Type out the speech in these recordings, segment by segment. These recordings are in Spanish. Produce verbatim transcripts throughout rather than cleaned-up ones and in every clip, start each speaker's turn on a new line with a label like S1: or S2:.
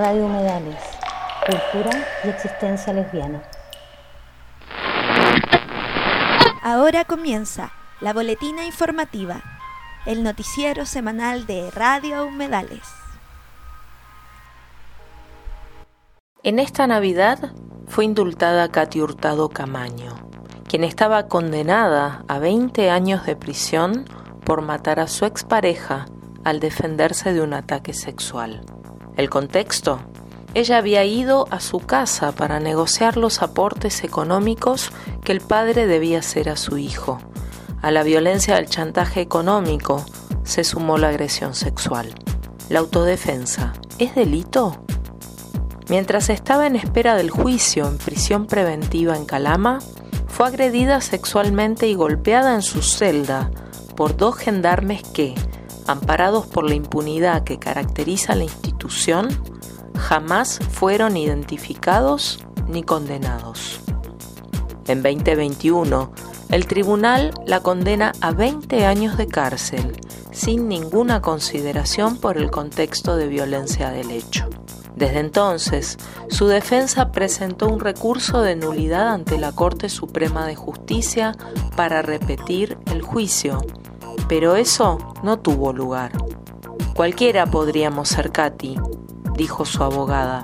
S1: Radio Humedales, cultura y existencia lesbiana.
S2: Ahora comienza la boletina informativa, el noticiero semanal de Radio Humedales.
S3: En esta Navidad fue indultada Katy Hurtado Camaño, quien estaba condenada a veinte años de prisión por matar a su expareja al defenderse de un ataque sexual. El contexto: ella había ido a su casa para negociar los aportes económicos que el padre debía hacer a su hijo. A la violencia del chantaje económico se sumó la agresión sexual. ¿La autodefensa es delito? Mientras estaba en espera del juicio en prisión preventiva en Calama, fue agredida sexualmente y golpeada en su celda por dos gendarmes que, amparados por la impunidad que caracteriza a la institución, jamás fueron identificados ni condenados. En veinte veintiuno, el tribunal la condena a veinte años de cárcel, sin ninguna consideración por el contexto de violencia del hecho. Desde entonces, su defensa presentó un recurso de nulidad ante la Corte Suprema de Justicia para repetir el juicio, pero eso no tuvo lugar. Cualquiera podríamos ser Katy, dijo su abogada.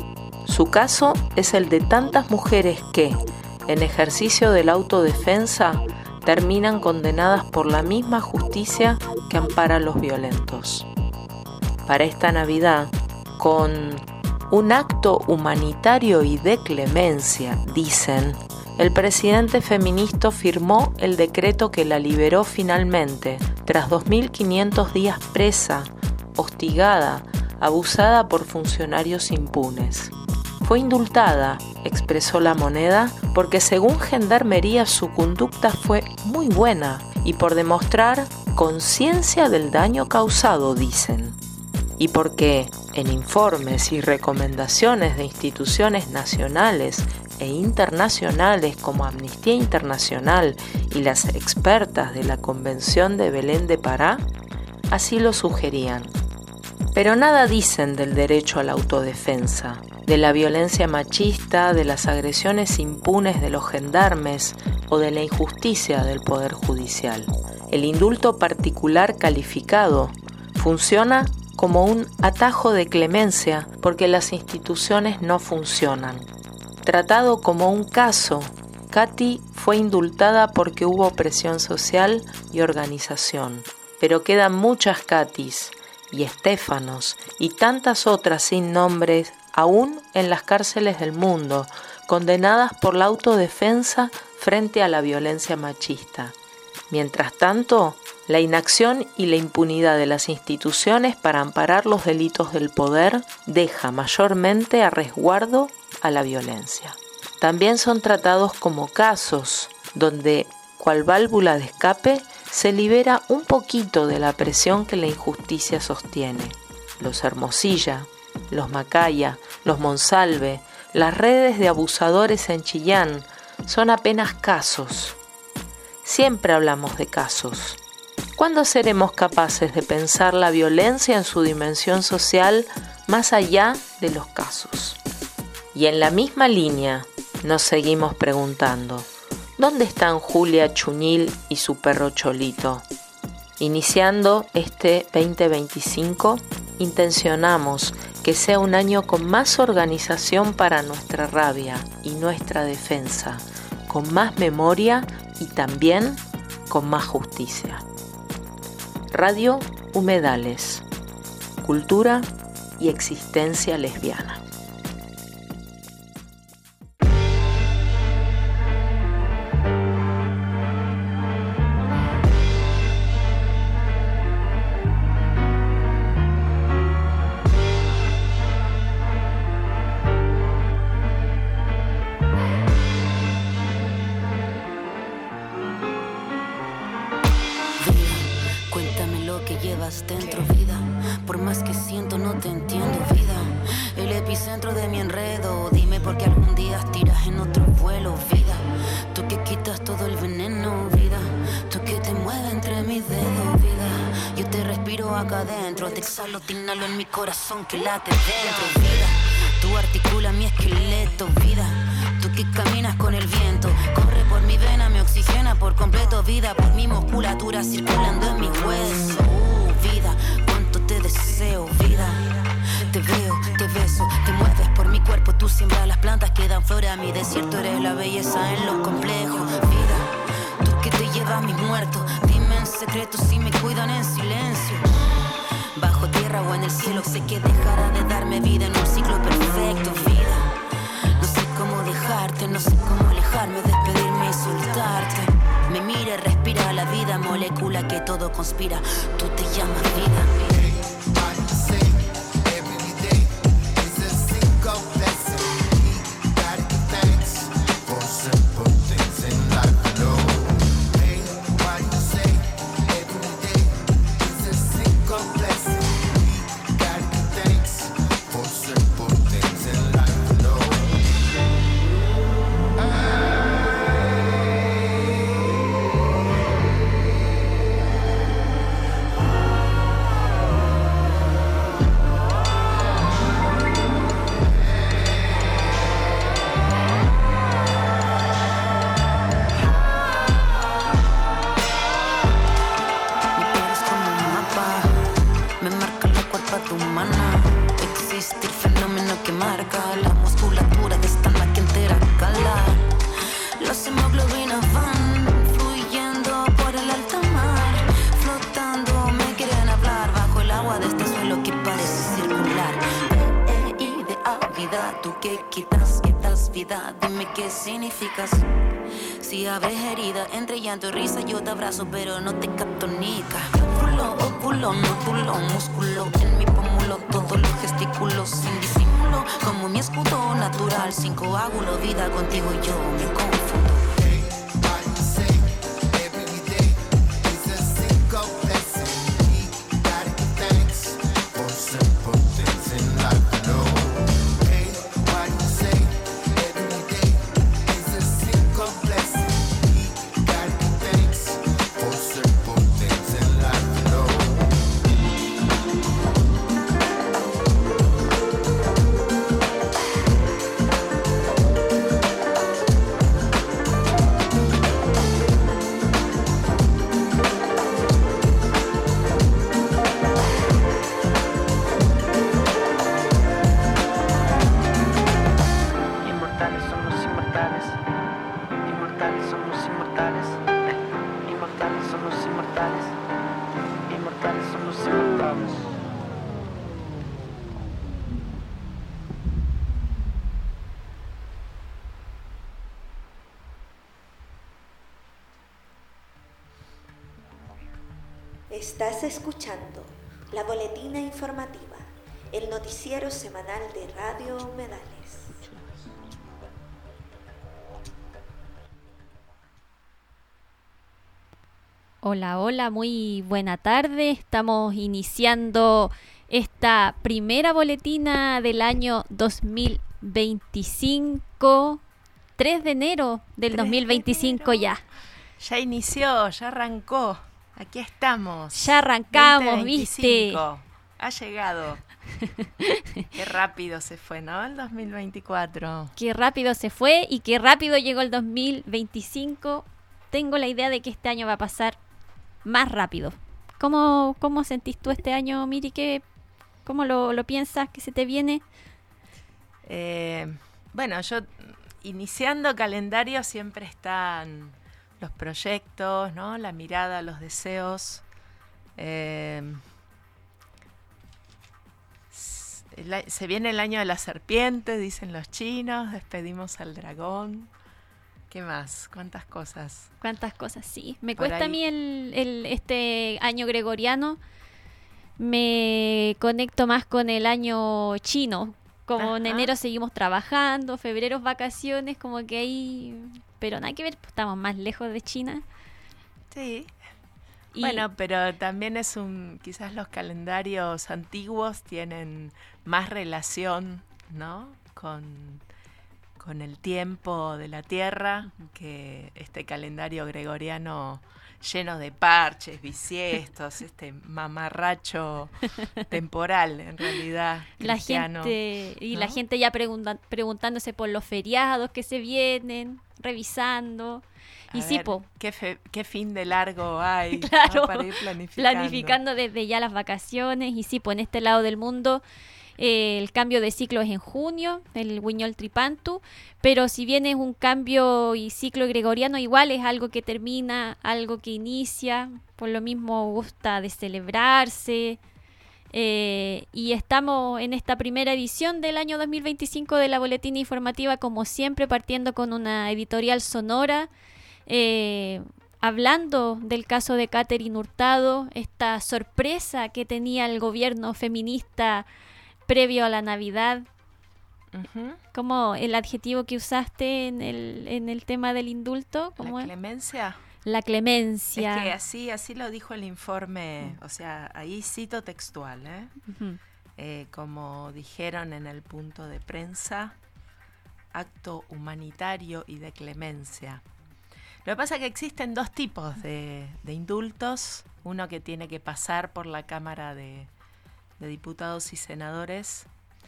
S3: Su caso es el de tantas mujeres que, en ejercicio de la autodefensa, terminan condenadas por la misma justicia que ampara a los violentos. Para esta Navidad, con un acto humanitario y de clemencia, dicen, el presidente feminista firmó el decreto que la liberó finalmente, tras dos mil quinientos días presa, hostigada, abusada por funcionarios impunes. Fue indultada, expresó La Moneda, porque según Gendarmería su conducta fue muy buena y por demostrar conciencia del daño causado, dicen. Y porque en informes y recomendaciones de instituciones nacionales e internacionales como Amnistía Internacional y las expertas de la Convención de Belén de Pará, así lo sugerían. Pero nada dicen del derecho a la autodefensa, de la violencia machista, de las agresiones impunes de los gendarmes o de la injusticia del Poder Judicial. El indulto particular calificado funciona como un atajo de clemencia porque las instituciones no funcionan. Tratado como un caso, Katy fue indultada porque hubo presión social y organización. Pero quedan muchas Katys y Estéfanos y tantas otras sin nombres aún en las cárceles del mundo, condenadas por la autodefensa frente a la violencia machista. Mientras tanto, la inacción y la impunidad de las instituciones para amparar los delitos del poder deja mayormente a resguardo a la violencia. También son tratados como casos donde, cual válvula de escape, se libera un poquito de la presión que la injusticia sostiene. Los Hermosilla, los Macaya, los Monsalve, las redes de abusadores en Chillán son apenas casos. Siempre hablamos de casos. ¿Cuándo seremos capaces de pensar la violencia en su dimensión social más allá de los casos? Y en la misma línea nos seguimos preguntando, ¿dónde están Julia Chuñil y su perro Cholito? Iniciando este veinte veinticinco, intencionamos que sea un año con más organización para nuestra rabia y nuestra defensa, con más memoria y también con más justicia. Radio Humedales, cultura y existencia lesbiana.
S4: Dentro, vida, por más que siento no te entiendo, vida. El epicentro de mi enredo, dime por qué algún día tiras en otro vuelo, vida. Tú que quitas todo el veneno, vida. Tú que te mueves entre mis dedos, vida. Yo te respiro acá adentro, te exhalo, te inhalo en mi corazón que late dentro, vida. Tú articulas mi esqueleto, vida. Tú que caminas con el viento, corre por mi vena, me oxigena por completo, vida. Por mi musculatura circulando en mis huesos. Uh, vida, cuánto te deseo, vida. Te veo, te beso, te mueves por mi cuerpo. Tú siembras las plantas que dan flor a mi desierto. Eres la belleza en lo complejo, vida. Tú que te llevas mis muertos. Dime en secreto si me cuidan en silencio. Bajo tierra o en el cielo, sé que dejará de darme vida en un ciclo perfecto, vida. No sé cómo dejarte, no sé cómo alejarme, despedirme y soltarte. Me mira y respira la vida, molécula que todo conspira. Tú te llamas vida. Si abres herida entre llanto y risa, yo te abrazo, pero no te capto nica. Culo, óculo, nódulo, músculo en mi pómulo, todos los gestículos sin disimulo, como mi escudo natural, sin coágulo, vida contigo yo me confundo.
S2: Estás escuchando La Boletina Informativa, el noticiero semanal de Radio Humedales.
S5: Hola, hola, muy buena tarde. Estamos iniciando esta primera boletina del año dos mil veinticinco, tres de enero del dos mil veinticinco ya.
S3: Ya inició, ya arrancó. Aquí estamos.
S5: Ya arrancamos,
S3: veinte veinticinco.
S5: ¿viste?
S3: Ha llegado. Qué rápido se fue, ¿no? El dos mil veinticuatro.
S5: Qué rápido se fue y qué rápido llegó el dos mil veinticinco. Tengo la idea de que este año va a pasar más rápido. ¿Cómo, cómo sentís tú este año, Miri? ¿Qué, ¿Cómo lo, lo piensas que se te viene?
S3: Eh, bueno, yo iniciando calendario siempre están los proyectos, ¿no? La mirada, los deseos. Eh, se viene el año de la serpiente, dicen los chinos. Despedimos al dragón. ¿Qué más? ¿Cuántas cosas?
S5: ¿Cuántas cosas? Sí. Me
S3: Por
S5: cuesta
S3: ahí.
S5: a mí el, el, este año gregoriano. Me conecto más con el año chino. Como
S3: Ajá.
S5: en enero seguimos trabajando, febrero vacaciones, como que ahí... Pero nada que ver, pues estamos más lejos de China.
S3: Sí.
S5: Y
S3: Bueno, pero también es un... Quizás los calendarios antiguos tienen más relación, ¿no? Con, con el tiempo de la Tierra, que este calendario gregoriano lleno de parches, bisiestos, este mamarracho temporal, en realidad, cristiano,
S5: la gente y
S3: ¿no?
S5: la gente ya pregunta, preguntándose por los feriados que se vienen, revisando.
S3: A
S5: y
S3: ver,
S5: sí, po,
S3: ¿qué, fe, ¿qué fin de largo hay?
S5: claro,
S3: ¿no? Para ir planificando.
S5: planificando desde ya las vacaciones. Y sí, pues en este lado del mundo eh, el cambio de ciclo es en junio, el Huiñol Tripantu, pero si bien es un cambio y ciclo gregoriano, igual es algo que termina, algo que inicia, por lo mismo gusta de celebrarse. Eh, y estamos en esta primera edición del año dos mil veinticinco de la Boletina Informativa, como siempre, partiendo con una editorial sonora, eh, hablando del caso de Catherine Hurtado, esta sorpresa que tenía el gobierno feminista previo a la Navidad.
S3: Uh-huh.
S5: ¿Cómo el adjetivo que usaste en el, en el tema del indulto? ¿Cómo
S3: ¿La
S5: es?
S3: clemencia?
S5: La clemencia.
S3: Es que así, así lo dijo el informe, o sea, ahí cito textual, ¿eh?
S5: Uh-huh.
S3: Eh, como dijeron en el punto de prensa, acto humanitario y de clemencia. Lo que pasa es que existen dos tipos de, de indultos, uno que tiene que pasar por la Cámara de, de Diputados y Senadores,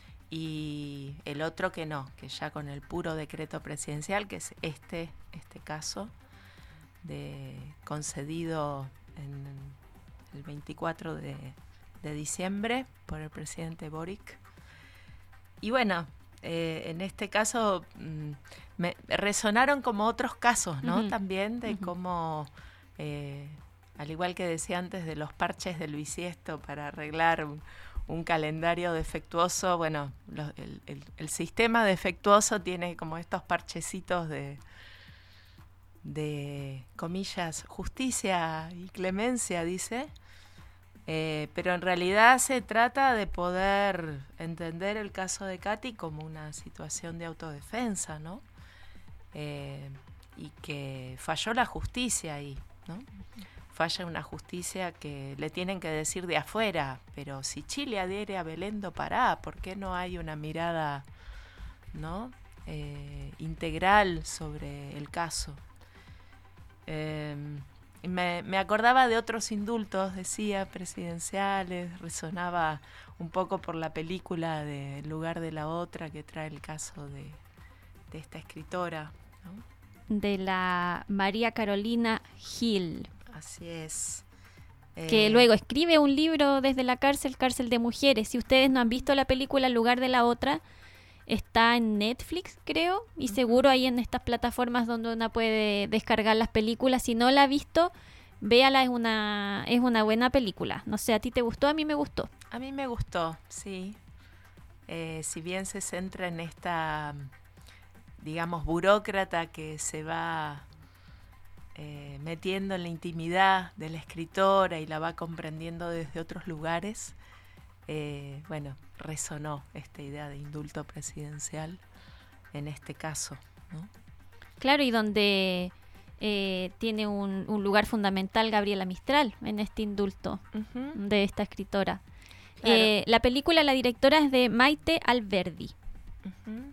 S3: y el otro que no, que ya con el puro decreto presidencial, que es este, este caso, de concedido en el veinticuatro de, de diciembre por el presidente Boric. Y bueno, eh, en este caso mmm, me resonaron como otros casos, ¿no? Uh-huh. También de uh-huh. cómo, eh, al igual que decía antes de los parches del bisiesto para arreglar un, un calendario defectuoso, bueno, lo, el, el, el sistema defectuoso tiene como estos parchecitos de de, comillas, justicia y clemencia, dice, eh, pero en realidad se trata de poder entender el caso de Katy como una situación de autodefensa, ¿no? Eh, y que falló la justicia ahí, ¿no? Falla una justicia que le tienen que decir de afuera, pero si Chile adhiere a Belén do Pará, ¿por qué no hay una mirada, ¿no? eh, integral sobre el caso? Eh, me, me acordaba de otros indultos, decía, presidenciales, resonaba un poco por la película de El lugar de la otra, que trae el caso de, de esta escritora, ¿no?
S5: De la María Carolina Gil.
S3: Así es.
S5: Que
S3: eh,
S5: luego escribe un libro desde la cárcel, Cárcel de Mujeres. Si ustedes no han visto la película El lugar de la otra, está en Netflix, creo, y uh-huh. seguro ahí en estas plataformas donde uno puede descargar las películas. Si no la ha visto, véala, es una, es una buena película. No sé, ¿a ti te gustó? A mí me gustó.
S3: A mí me gustó, sí. Eh, si bien se centra en esta, digamos, burócrata que se va eh, metiendo en la intimidad de la escritora y la va comprendiendo desde otros lugares, Eh, bueno, resonó esta idea de indulto presidencial en este caso, ¿no?
S5: Claro, y donde eh, tiene un, un lugar fundamental Gabriela Mistral en este indulto uh-huh. de esta escritora. Claro. Eh, la película, la directora es de Maite Alberdi.
S3: Uh-huh.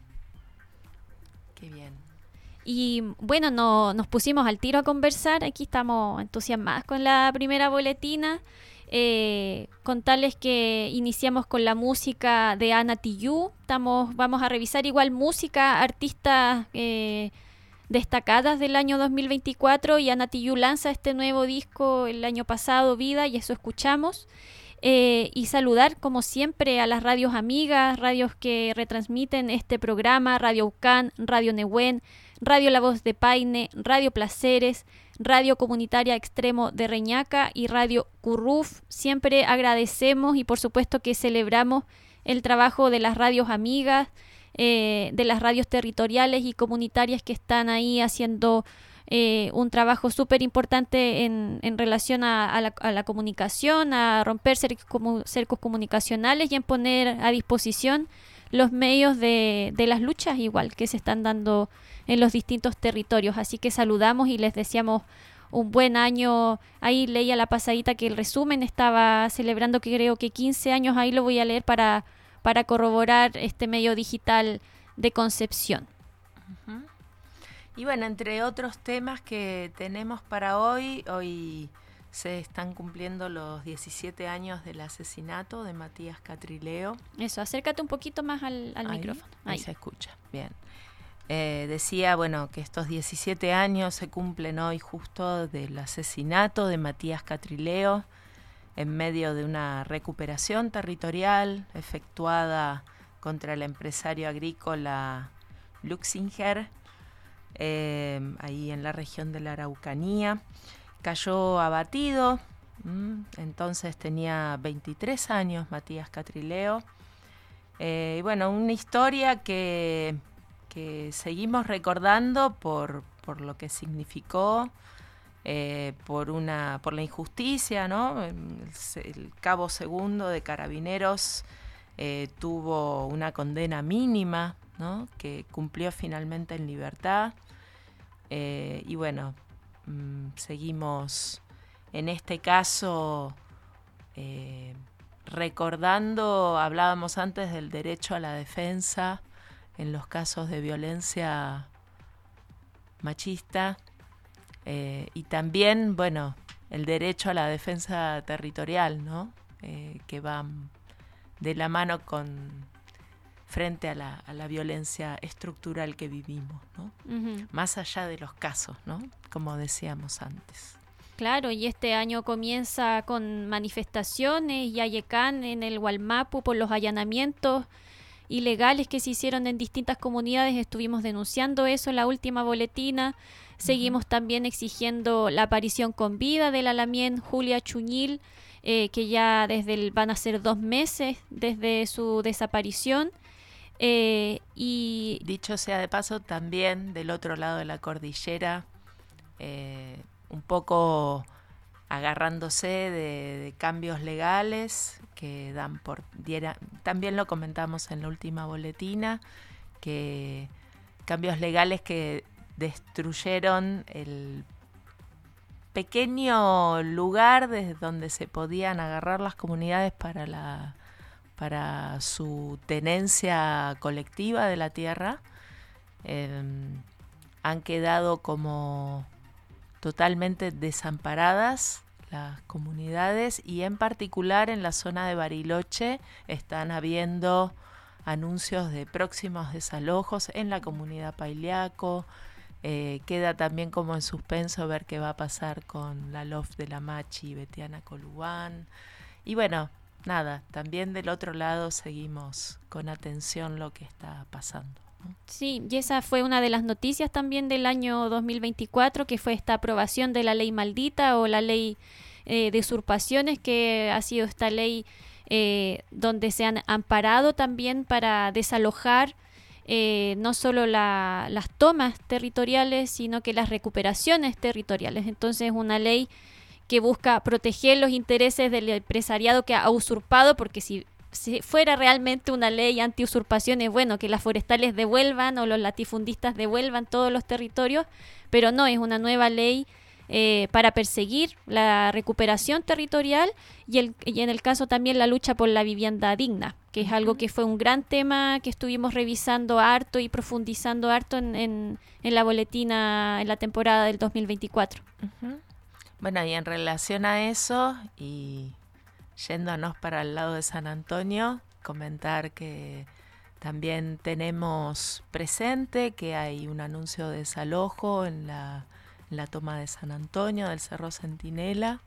S3: Qué bien.
S5: Y bueno, no, nos pusimos al tiro a conversar. Aquí estamos entusiasmadas con la primera boletina. Eh, contarles que iniciamos con la música de Ana Tijoux. Estamos, vamos a revisar igual música, artistas eh, destacadas del año dos mil veinticuatro, y Ana Tijoux lanza este nuevo disco el año pasado, Vida, y eso escuchamos. Eh, y saludar como siempre a las radios amigas, radios que retransmiten este programa: Radio Ucán, Radio Nehuen, Radio La Voz de Paine, Radio Placeres, Radio Comunitaria Extremo de Reñaca y Radio Curruf. Siempre agradecemos y por supuesto que celebramos el trabajo de las radios amigas, eh, de las radios territoriales y comunitarias que están ahí haciendo eh, un trabajo súper importante en, en relación a, a, la, a la comunicación, a romper cercos, comu, cercos comunicacionales y en poner a disposición los medios de, de las luchas igual que se están dando en los distintos territorios. Así que saludamos y les deseamos un buen año. Ahí leía la pasadita que el resumen estaba celebrando, que creo que quince años, ahí lo voy a leer para, para corroborar este medio digital de Concepción.
S3: Uh-huh. Y bueno, entre otros temas que tenemos para hoy, hoy se están cumpliendo los diecisiete años del asesinato de Matías Catrileo.
S5: Eso, acércate un poquito más al, al
S3: ahí,
S5: micrófono.
S3: Ahí.
S5: Ahí
S3: se escucha, bien. Eh, decía, bueno, que estos diecisiete años se cumplen hoy justo del asesinato de Matías Catrileo en medio de una recuperación territorial efectuada contra el empresario agrícola Luxinger, eh, ahí en la región de la Araucanía. Cayó abatido, ¿m? Entonces tenía veintitrés años Matías Catrileo. Eh, y bueno, una historia que, que seguimos recordando por, por lo que significó, eh, por, una, por la injusticia, ¿no? El, el cabo segundo de Carabineros eh, tuvo una condena mínima, ¿no? Que cumplió finalmente en libertad. Eh, y bueno, mmm, seguimos en este caso eh, recordando, hablábamos antes del derecho a la defensa en los casos de violencia machista, eh, y también, bueno, el derecho a la defensa territorial, ¿no? Eh, que va de la mano con frente a la, a la violencia estructural que vivimos, ¿no? Uh-huh. Más allá de los casos, ¿no? Como decíamos antes.
S5: Claro, y este año comienza con manifestaciones y Ayecán en el Gualmapu por los allanamientos ilegales que se hicieron en distintas comunidades. Estuvimos denunciando eso en la última boletina. Seguimos uh-huh. también exigiendo la aparición con vida del alamien Julia Chuñil, eh, que ya desde el, van a ser dos meses desde su desaparición. Eh, y
S3: dicho sea de paso, también del otro lado de la cordillera, eh, un poco agarrándose de, de cambios legales que dan por diera, también lo comentamos en la última boletina, que cambios legales que destruyeron el pequeño lugar desde donde se podían agarrar las comunidades para la para su tenencia colectiva de la tierra. Eh, han quedado como totalmente desamparadas las comunidades, y en particular en la zona de Bariloche están habiendo anuncios de próximos desalojos en la comunidad Pailiaco. Eh, queda también como en suspenso ver qué va a pasar con la L O F de la Machi y Betiana Colubán. Y bueno, nada, también del otro lado seguimos con atención lo que está pasando, ¿no?
S5: Sí, y esa fue una de las noticias también del año dos mil veinticuatro, que fue esta aprobación de la ley maldita o la ley eh, de usurpaciones, que ha sido esta ley eh, donde se han amparado también para desalojar eh, no solo la, las tomas territoriales, sino que las recuperaciones territoriales. Entonces es una ley que busca proteger los intereses del empresariado que ha usurpado, porque si, si fuera realmente una ley anti-usurpaciones, bueno, que las forestales devuelvan o los latifundistas devuelvan todos los territorios, pero no, es una nueva ley eh, para perseguir la recuperación territorial y, el, y en el caso también la lucha por la vivienda digna, que es uh-huh. algo que fue un gran tema que estuvimos revisando harto y profundizando harto en, en, en la boletina en la temporada del dos mil veinticuatro.
S3: Uh-huh. Bueno, y en relación a eso, y yéndonos para el lado de San Antonio, comentar que también tenemos presente que hay un anuncio de desalojo en la, en la toma de San Antonio, del Cerro Centinela.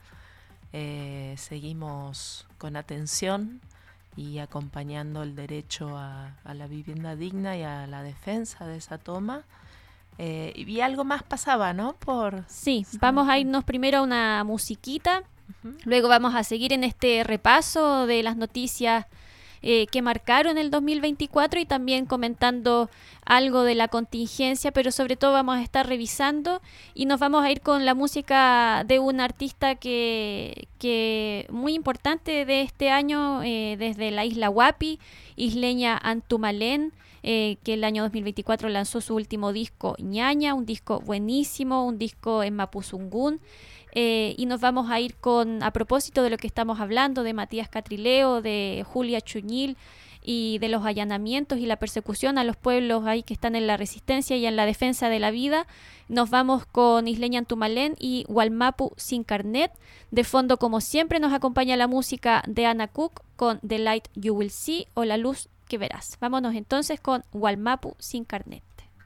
S3: Eh, seguimos con atención y acompañando el derecho a, a la vivienda digna y a la defensa de esa toma. Eh, y algo más pasaba, ¿no? Por
S5: sí, vamos a irnos primero a una musiquita, uh-huh. luego vamos a seguir en este repaso de las noticias eh, que marcaron el dos mil veinticuatro y también comentando algo de la contingencia, pero sobre todo vamos a estar revisando y nos vamos a ir con la música de un artista que, que muy importante de este año, eh, desde la isla Huapi, isleña Antumalén, Eh, que el año dos mil veinticuatro lanzó su último disco, Ñaña, un disco buenísimo, un disco en Mapuzungún, eh, y nos vamos a ir con, a propósito de lo que estamos hablando, de Matías Catrileo, de Julia Chuñil y de los allanamientos y la persecución a los pueblos ahí que están en la resistencia y en la defensa de la vida. Nos vamos con Isleña Antumalén y Wallmapu Sin Carnet. De fondo, como siempre, nos acompaña la música de Anna Cook con The Light You Will See o La Luz que Verás. Vámonos entonces con Wallmapu Sin Carnet.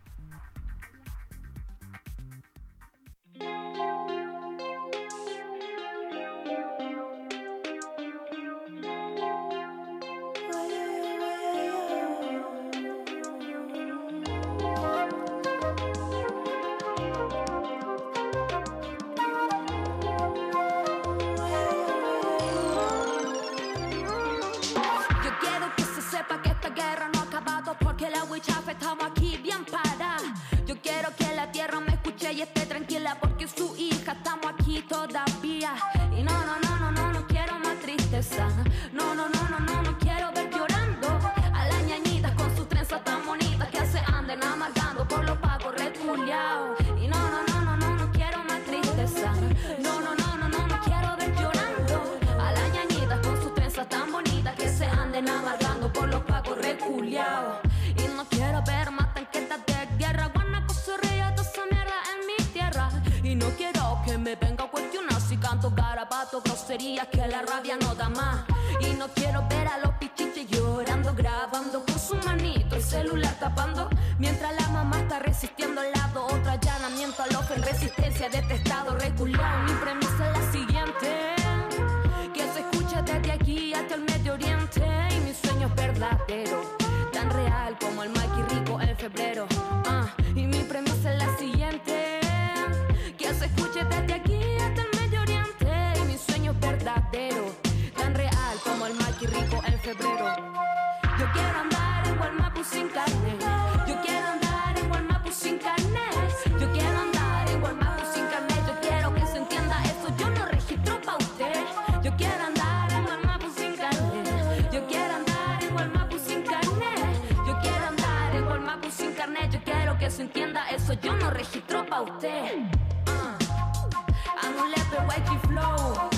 S6: Estamos aquí bien paradas. Yo quiero que la tierra me escuche y esté tranquila porque su hija estamos aquí todavía. Y no, no, no, no, no, no quiero más tristeza. No, no, no, no, no, no quiero ver llorando a las ñañitas con sus trenzas tan bonitas que se anden amargando por los pagos reculeados. Y no, no, no, no, no, no quiero más tristeza. No, no, no, no, no, no quiero ver llorando a las ñañitas con sus trenzas tan bonitas que se anden amargando por los pagos reculeados. Y no quiero ver más tanquetas de guerra, guanaco se ría toda esa mierda en mi tierra. Y no quiero que me venga a cuestionar si canto garabato, groserías, que la rabia no da más. Y no quiero ver a los pichiches llorando, grabando con su manito el celular tapando, mientras la mamá está resistiendo al lado otro allanamiento a los en resistencia de este estado reculado. Mi premisa es la siguiente, que se escuche desde aquí hasta el Medio Oriente. Y mi sueño es verdadero, tan real como el Mikey Rico en febrero. Uh, y mi premisa es la siguiente, que se escuche desde aquí hasta el Medio Oriente. Y mi sueño es verdadero, tan real como el Mikey Rico en febrero. Yo quiero andar en Wallmapu sin carnet. Yo quiero andar en Wallmapu sin carnet. Yo quiero andar en Wallmapu sin carnet. Yo quiero que se entienda eso, yo no registro pa' usted. Yo quiero andar en Wallmapu sin carnet. Yo quiero andar en Wallmapu sin carnet. Yo quiero andar en Wallmapu sin carnet. Yo quiero que se entienda eso, yo no registro pa' usted. uh. Amuleto, Wakey Flow.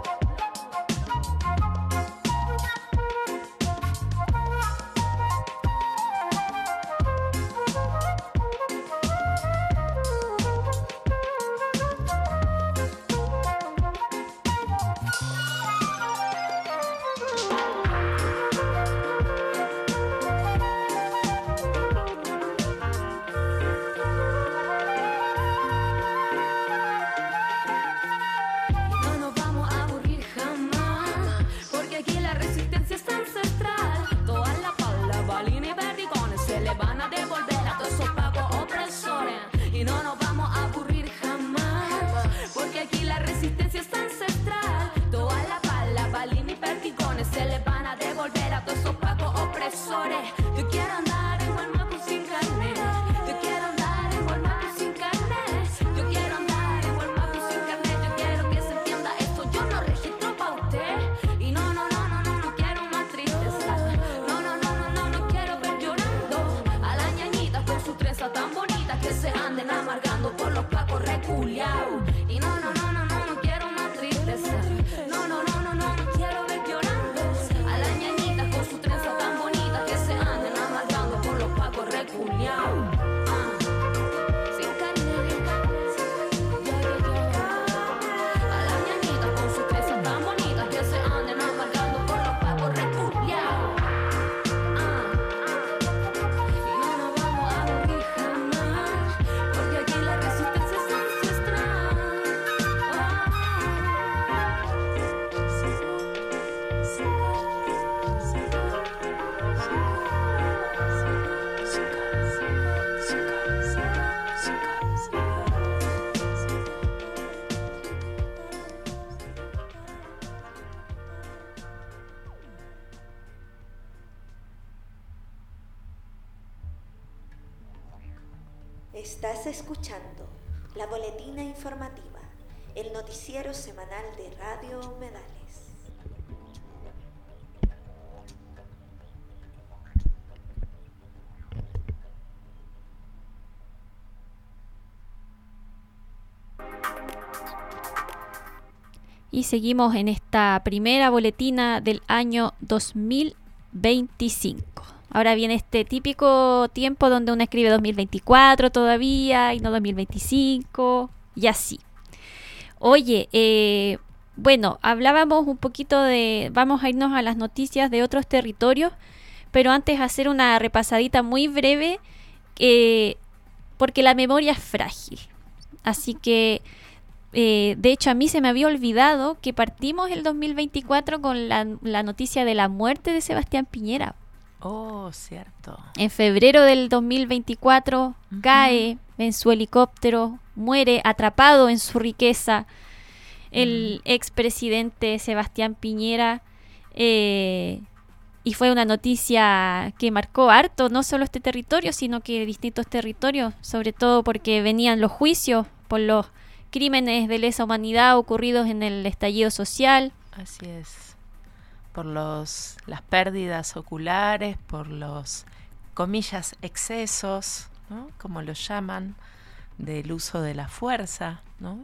S6: Yo quiero andar en Wallmapu sin carnet. Yo quiero andar en Wallmapu sin carnet. Yo quiero andar en Wallmapu sin carnet. Yo quiero que se entienda eso, yo no registro pa' usted. Y no, no, no, no, no, no quiero más tristeza. No, no, no, no, no, no quiero ver llorando a las ñañitas con sus trenzas tan bonitas que se anden amargando por los pacos reculeados. Y no, no, no, no, no, no quiero más tristeza. No, no, no, no, no, no quiero ver llorando a las ñañitas con sus trenzas tan bonitas que se anden amargando por los pacos reculeados. Ah, sin carnet. Yeah, yeah, yeah. A las ñañitas con sus trenzas tan bonitas que se anden amargando por los pacos reculeados. Ah, y no nos vamos a aburrir jamás, porque aquí la resistencia es ancestral.
S2: Estás escuchando la boletina informativa, el noticiero semanal de Radio Humedales.
S5: Y seguimos en esta primera boletina del año dos mil veinticinco. Ahora viene este típico tiempo donde uno escribe dos mil veinticuatro todavía y no dos mil veinticinco y así. Oye, eh, bueno, hablábamos un poquito de... Vamos a irnos a las noticias de otros territorios, pero antes hacer una repasadita muy breve, eh, porque la memoria es frágil. Así que, eh, de hecho, a mí se me había olvidado que partimos el dos mil veinticuatro con la, la noticia de la muerte de Sebastián Piñera.
S3: Oh, cierto.
S5: En febrero del dos mil veinticuatro uh-huh. cae en su helicóptero, muere atrapado en su riqueza el uh-huh. expresidente Sebastián Piñera, eh, y fue una noticia que marcó harto, no solo este territorio, sino que distintos territorios, sobre todo porque venían los juicios por los crímenes de lesa humanidad ocurridos en el estallido social.
S3: Así es. Por los las pérdidas oculares, por los, comillas, excesos, ¿no? Como lo llaman, del uso de la fuerza, ¿no?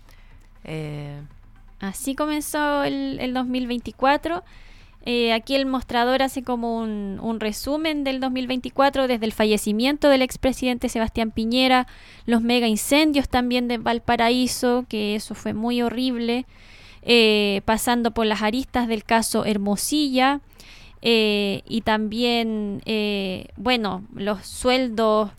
S3: Eh,
S5: Así comenzó el, el dos mil veinticuatro. Eh, aquí el mostrador hace como un, un resumen del dos mil veinticuatro, desde el fallecimiento del expresidente Sebastián Piñera, los mega incendios también de Valparaíso, que eso fue muy horrible, Eh, pasando por las aristas del caso Hermosilla, eh, y también, eh, bueno, los sueldos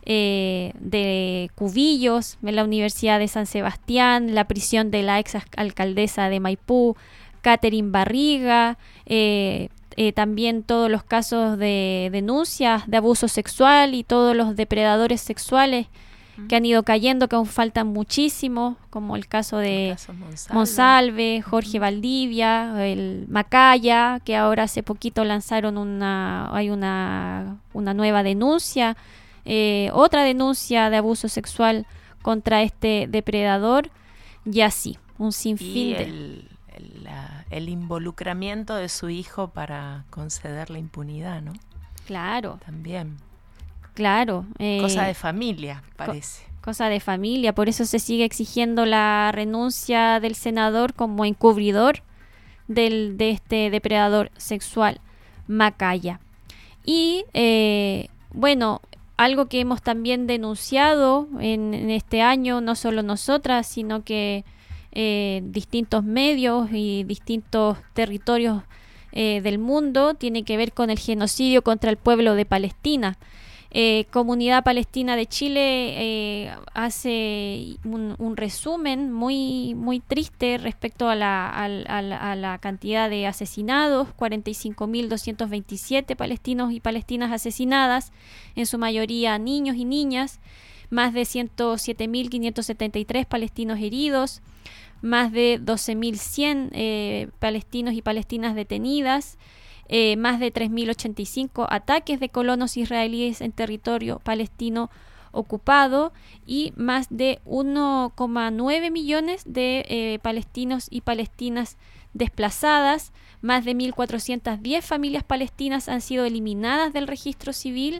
S5: eh, de Cubillos en la Universidad de San Sebastián, la prisión de la ex alcaldesa de Maipú, Catherine Barriga, eh, eh, también todos los casos de denuncias de abuso sexual y todos los depredadores sexuales que han ido cayendo, que aún faltan muchísimo, como el caso de el caso Monsalve. Monsalve, Jorge uh-huh. Valdivia, el Macaya, que ahora hace poquito lanzaron una, hay una, una nueva denuncia, eh, otra denuncia de abuso sexual contra este depredador, y así, un sinfín
S3: y
S5: de...
S3: El, el, la, el involucramiento de su hijo para conceder la impunidad, ¿no?
S5: Claro.
S3: También.
S5: Claro. Eh,
S3: cosa de familia, parece.
S5: Co- cosa de familia, por eso se sigue exigiendo la renuncia del senador como encubridor del, de este depredador sexual, Macaya. Y, eh, bueno, algo que hemos también denunciado en, en este año, no solo nosotras, sino que eh, distintos medios y distintos territorios eh, del mundo, tiene que ver con el genocidio contra el pueblo de Palestina. Eh, Comunidad Palestina de Chile eh, hace un, un resumen muy muy triste respecto a la, a, a, la, a la cantidad de asesinados, cuarenta y cinco mil doscientos veintisiete palestinos y palestinas asesinadas, en su mayoría niños y niñas, más de ciento siete mil quinientos setenta y tres palestinos heridos, más de doce mil cien eh, palestinos y palestinas detenidas, Eh, más de tres mil ochenta y cinco ataques de colonos israelíes en territorio palestino ocupado y más de uno coma nueve millones de eh, palestinos y palestinas desplazadas, más de mil cuatrocientas diez familias palestinas han sido eliminadas del registro civil,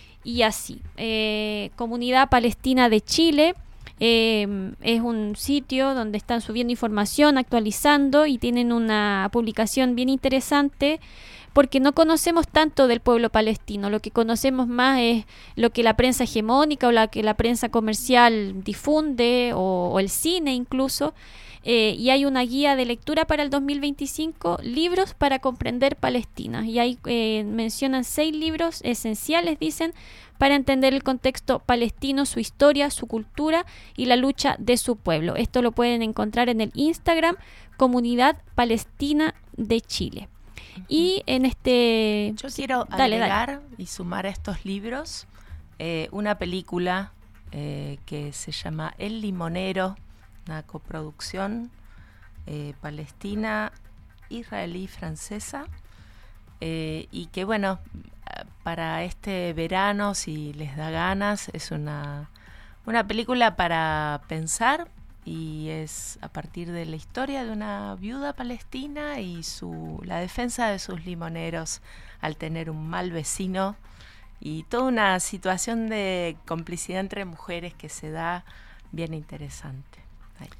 S5: y así. Eh, Comunidad Palestina de Chile eh, es un sitio donde están subiendo información, actualizando, y tienen una publicación bien interesante, porque no conocemos tanto del pueblo palestino. Lo que conocemos más es lo que la prensa hegemónica o la que la prensa comercial difunde, o, o el cine incluso, eh, y hay una guía de lectura para el dos mil veinticinco, libros para comprender Palestina, y ahí eh, mencionan seis libros esenciales, dicen, para entender el contexto palestino, su historia, su cultura y la lucha de su pueblo. Esto lo pueden encontrar en el Instagram Comunidad Palestina de Chile. Y en este...
S3: Yo quiero dale, agregar dale. y sumar a estos libros eh, una película eh, que se llama El Limonero, una coproducción eh, palestina, israelí, francesa, eh, y que, bueno, para este verano, si les da ganas, es una, una película para pensar, y es a partir de la historia de una viuda palestina y su la defensa de sus limoneros al tener un mal vecino, y toda una situación de complicidad entre mujeres que se da bien interesante. Ahí.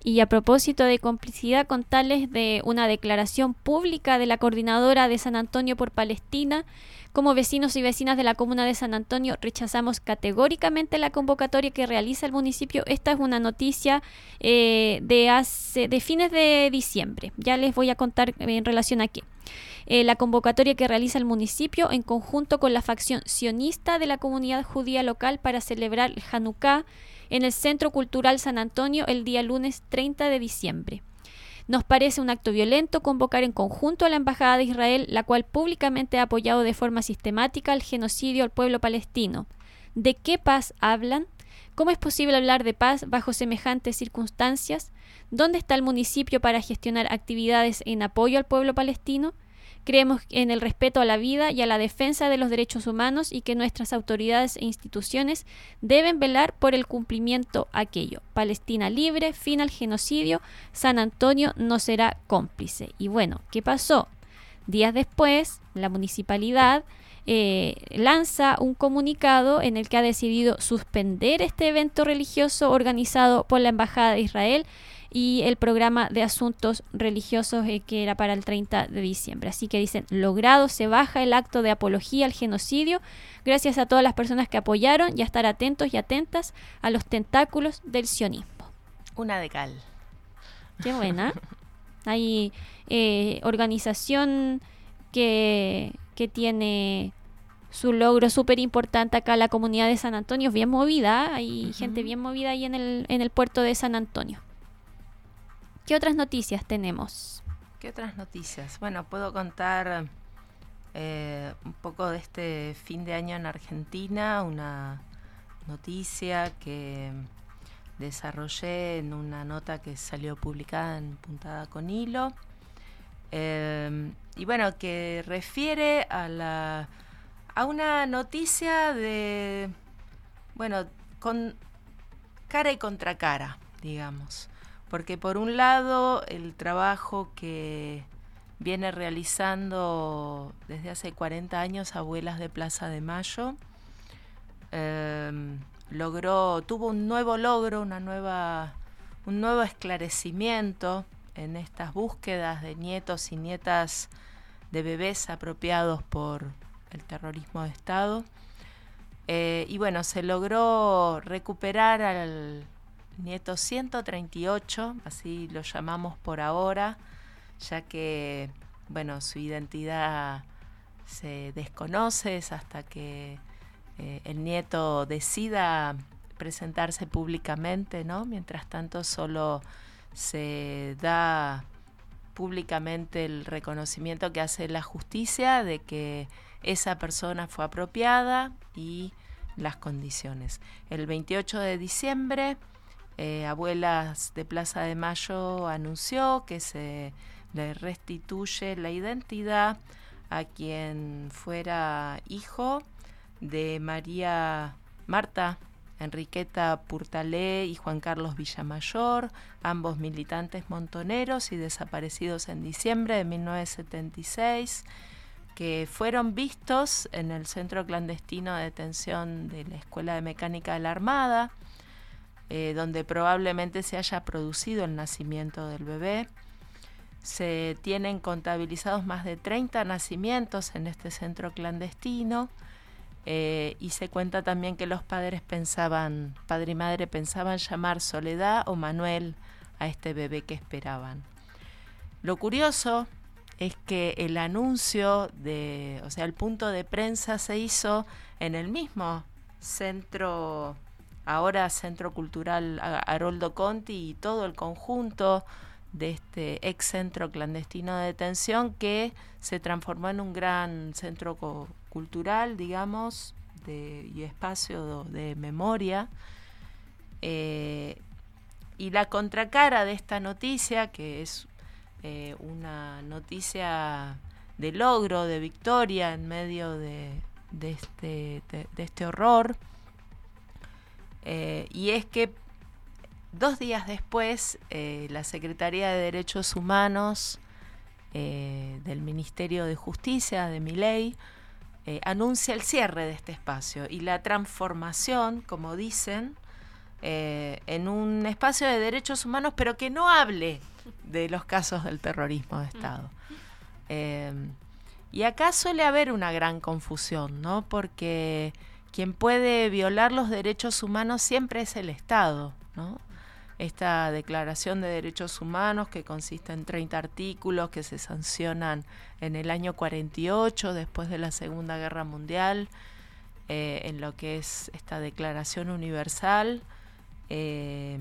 S5: Y a propósito de complicidad, contarles de una declaración pública de la coordinadora de San Antonio por Palestina. Como vecinos y vecinas de la comuna de San Antonio, rechazamos categóricamente la convocatoria que realiza el municipio. Esta es una noticia eh, de, hace, de fines de diciembre. Ya les voy a contar en relación a qué. Eh, la convocatoria que realiza el municipio en conjunto con la facción sionista de la comunidad judía local para celebrar el Hanukkah en el Centro Cultural San Antonio el día lunes treinta de diciembre. Nos parece un acto violento convocar en conjunto a la Embajada de Israel, la cual públicamente ha apoyado de forma sistemática el genocidio al pueblo palestino. ¿De qué paz hablan? ¿Cómo es posible hablar de paz bajo semejantes circunstancias? ¿Dónde está el municipio para gestionar actividades en apoyo al pueblo palestino? Creemos en el respeto a la vida y a la defensa de los derechos humanos y que nuestras autoridades e instituciones deben velar por el cumplimiento a aquello. Palestina libre, fin al genocidio, San Antonio no será cómplice. Y bueno, ¿qué pasó? Días después, la municipalidad eh, lanza un comunicado en el que ha decidido suspender este evento religioso organizado por la Embajada de Israel y el programa de asuntos religiosos eh, que era para el treinta de diciembre. Así que dicen, logrado, se baja el acto de apología al genocidio, gracias a todas las personas que apoyaron y a estar atentos y atentas a los tentáculos del sionismo.
S3: Una de cal.
S5: Qué buena. Hay eh, organización que, que tiene su logro súper importante acá, la comunidad de San Antonio, es bien movida, hay uh-huh. gente bien movida ahí en el, en el puerto de San Antonio. ¿Qué otras noticias tenemos?
S3: ¿Qué otras noticias? Bueno, puedo contar eh, un poco de este fin de año en Argentina, una noticia que desarrollé en una nota que salió publicada en Puntada con Hilo, eh, y bueno, que refiere a la a una noticia de, bueno, con cara y contracara, digamos. Porque por un lado el trabajo que viene realizando desde hace cuarenta años Abuelas de Plaza de Mayo eh, logró, tuvo un nuevo logro, una nueva, un nuevo esclarecimiento en estas búsquedas de nietos y nietas de bebés apropiados por el terrorismo de Estado. Eh, y bueno, se logró recuperar al nieto ciento treinta y ocho, así lo llamamos por ahora, ya que, bueno, su identidad se desconoce hasta que eh, el nieto decida presentarse públicamente, ¿no? Mientras tanto, solo se da públicamente el reconocimiento que hace la justicia de que esa persona fue apropiada y las condiciones. El veintiocho de diciembre, Eh, Abuelas de Plaza de Mayo anunció que se le restituye la identidad a quien fuera hijo de María Marta Enriqueta Purtalé y Juan Carlos Villamayor, ambos militantes montoneros y desaparecidos en diciembre de mil novecientos setenta y seis, que fueron vistos en el centro clandestino de detención de la Escuela de Mecánica de la Armada, Eh, donde probablemente se haya producido el nacimiento del bebé. Se tienen contabilizados más de treinta nacimientos en este centro clandestino eh, y se cuenta también que los padres pensaban, padre y madre pensaban llamar Soledad o Manuel a este bebé que esperaban. Lo curioso es que el anuncio de, o sea, el punto de prensa se hizo en el mismo centro, ahora Centro Cultural Haroldo Conti, y todo el conjunto de este ex centro clandestino de detención que se transformó en un gran centro co- cultural, digamos, de, y espacio de, de memoria. Eh, y la contracara de esta noticia, que es eh, una noticia de logro, de victoria en medio de, de, este, de, de este horror, Eh, y es que dos días después eh, la Secretaría de Derechos Humanos eh, del Ministerio de Justicia de Milei eh, anuncia el cierre de este espacio y la transformación, como dicen, eh, en un espacio de derechos humanos, pero que no hable de los casos del terrorismo de Estado. Eh, y acá suele haber una gran confusión, ¿no? Porque quien puede violar los derechos humanos siempre es el Estado, ¿no? Esta Declaración de Derechos Humanos, que consiste en treinta artículos que se sancionan en el año cuarenta y ocho, después de la Segunda Guerra Mundial, eh, en lo que es esta Declaración Universal, eh,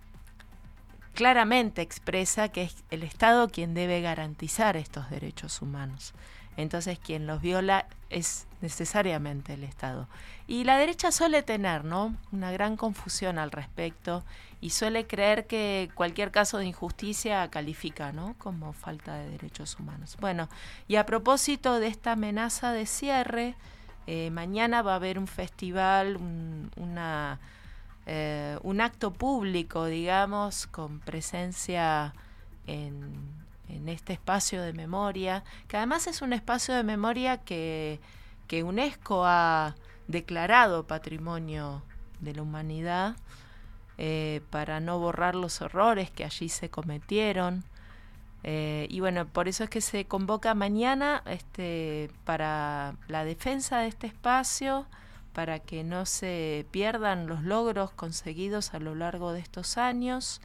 S3: claramente expresa que es el Estado quien debe garantizar estos derechos humanos. Entonces, quien los viola es necesariamente el Estado. Y la derecha suele tener, ¿no?, una gran confusión al respecto y suele creer que cualquier caso de injusticia califica, ¿no?, como falta de derechos humanos. Bueno, y a propósito de esta amenaza de cierre, eh, mañana va a haber un festival, un, una, eh, un acto público, digamos, con presencia en... en este espacio de memoria, que además es un espacio de memoria que, que UNESCO ha declarado Patrimonio de la Humanidad, eh, para no borrar los horrores que allí se cometieron. Eh, y bueno, por eso es que se convoca mañana este, para la defensa de este espacio, para que no se pierdan los logros conseguidos a lo largo de estos años.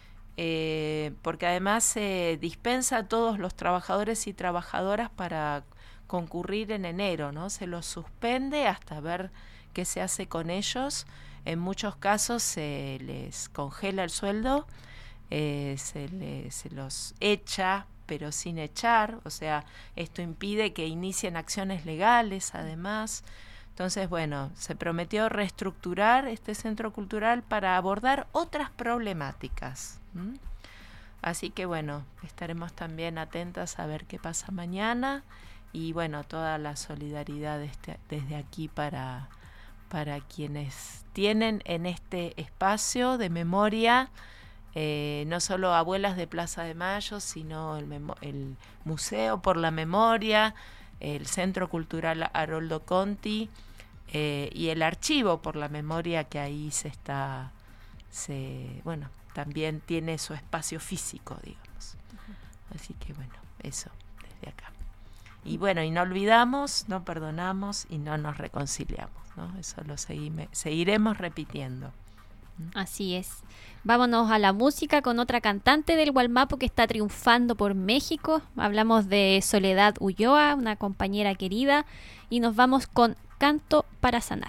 S3: Eh, porque además se eh, dispensa a todos los trabajadores y trabajadoras para concurrir en enero, ¿no? Se los suspende hasta ver qué se hace con ellos. En muchos casos se les congela el sueldo, eh, se, le, se los echa, pero sin echar, o sea, esto impide que inicien acciones legales además. Entonces, bueno, se prometió reestructurar este centro cultural para abordar otras problemáticas. ¿Mm? Así que, bueno, estaremos también atentas a ver qué pasa mañana y, bueno, toda la solidaridad este, desde aquí para, para quienes tienen en este espacio de memoria eh, no solo Abuelas de Plaza de Mayo, sino el, memo- el Museo por la Memoria, el Centro Cultural Haroldo Conti eh, y el Archivo por la Memoria, que ahí se está, se, bueno, también tiene su espacio físico, digamos. Así que bueno, eso desde acá. Y bueno, y no olvidamos, no perdonamos y no nos reconciliamos, ¿no? Eso lo seguime, seguiremos repitiendo.
S5: Así es. Vámonos a la música con otra cantante del Gualmapu que está triunfando por México. Hablamos de Soledad Ulloa, una compañera querida, y nos vamos con Canto para Sanar.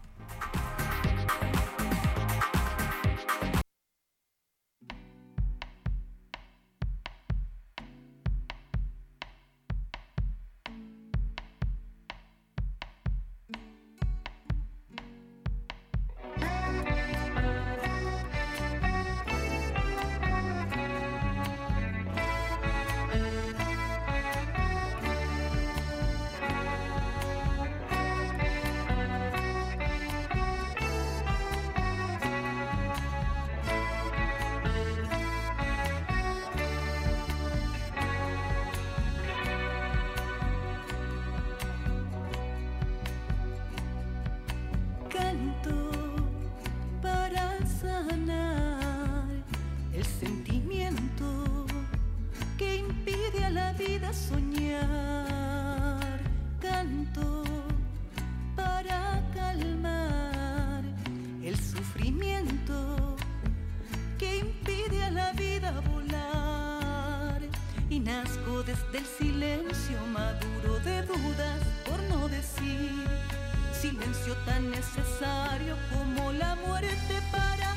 S7: Soñar, canto para calmar el sufrimiento que impide a la vida volar, y nazco desde el silencio maduro de dudas, por no decir silencio tan necesario como la muerte para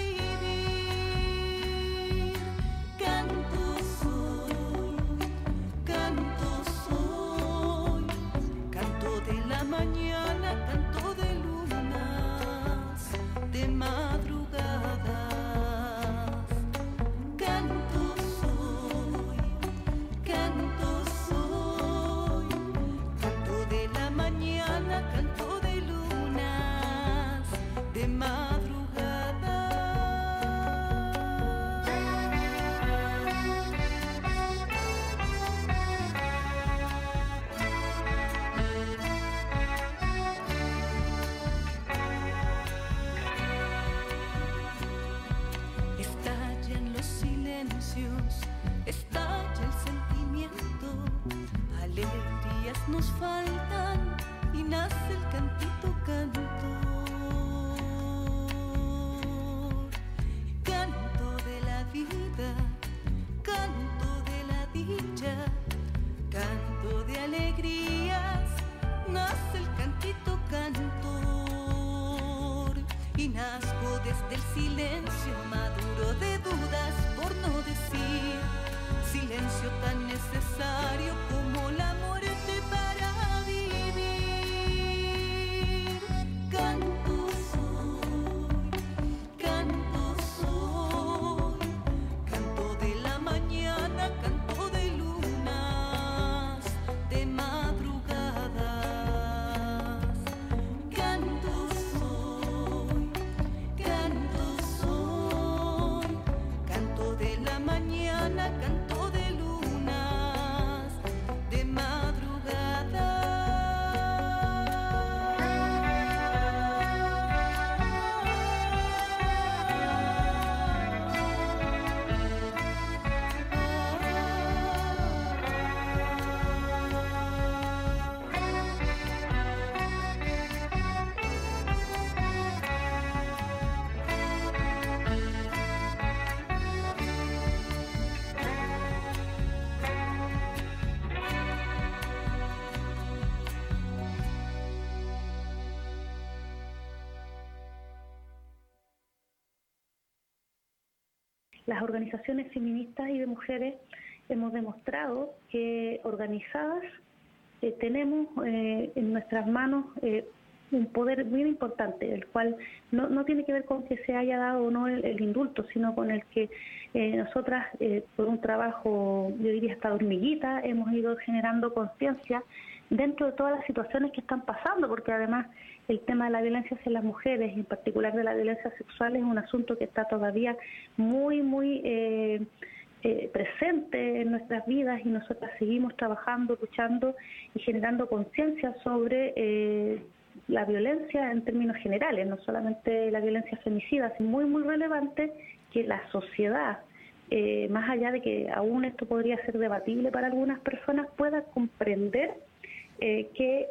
S7: vivir. Canto soy, canto soy, canto de la mañana, canto de lunas, de madrugadas. Canto soy, canto soy, canto de la mañana, canto de lunas, de madrugadas. nos faltan y nace el cantito cantor. Canto de la vida, canto de la dicha, canto de alegrías, nace el cantito cantor. Y nazco desde el silencio maduro de dudas, por no decir silencio tan necesario como la muerte para vivir. Canto soy, canto soy, canto de la mañana, canto de lunas, de madrugadas. Canto soy, canto soy, canto de la mañana, canto de lunas, de madrugada.
S8: Las organizaciones feministas y de mujeres hemos demostrado que organizadas eh, tenemos eh, en nuestras manos eh, un poder muy importante, el cual no, no tiene que ver con que se haya dado o no el, el indulto, sino con el que eh, nosotras, eh, por un trabajo, yo diría hasta de hormiguita, hemos ido generando conciencia dentro de todas las situaciones que están pasando, porque además el tema de la violencia hacia las mujeres, en particular de la violencia sexual, es un asunto que está todavía muy, muy eh, eh, presente en nuestras vidas, y nosotras seguimos trabajando, luchando y generando conciencia sobre eh, la violencia en términos generales, no solamente la violencia femicida. Es muy, muy relevante que la sociedad, eh, más allá de que aún esto podría ser debatible para algunas personas, pueda comprender Eh, que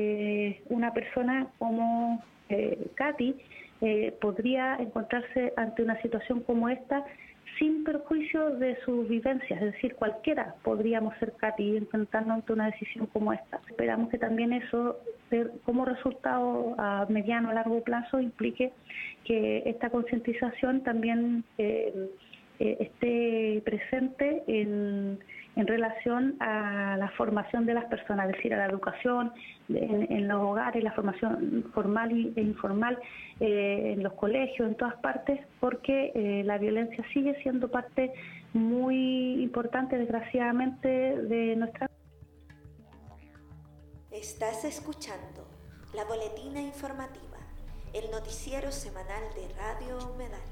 S8: eh, una persona como eh, Katy eh, podría encontrarse ante una situación como esta sin perjuicio de sus vivencias, es decir, cualquiera podríamos ser Katy enfrentando ante una decisión como esta. Esperamos que también eso, como resultado a mediano o largo plazo, implique que esta concientización también eh, eh, esté presente en en relación a la formación de las personas, es decir, a la educación en, en los hogares, la formación formal e informal, eh, en los colegios, en todas partes, porque eh, la violencia sigue siendo parte muy importante, desgraciadamente, de nuestra...
S2: Estás escuchando la Boletina Informativa, el noticiero semanal de Radio Humedales.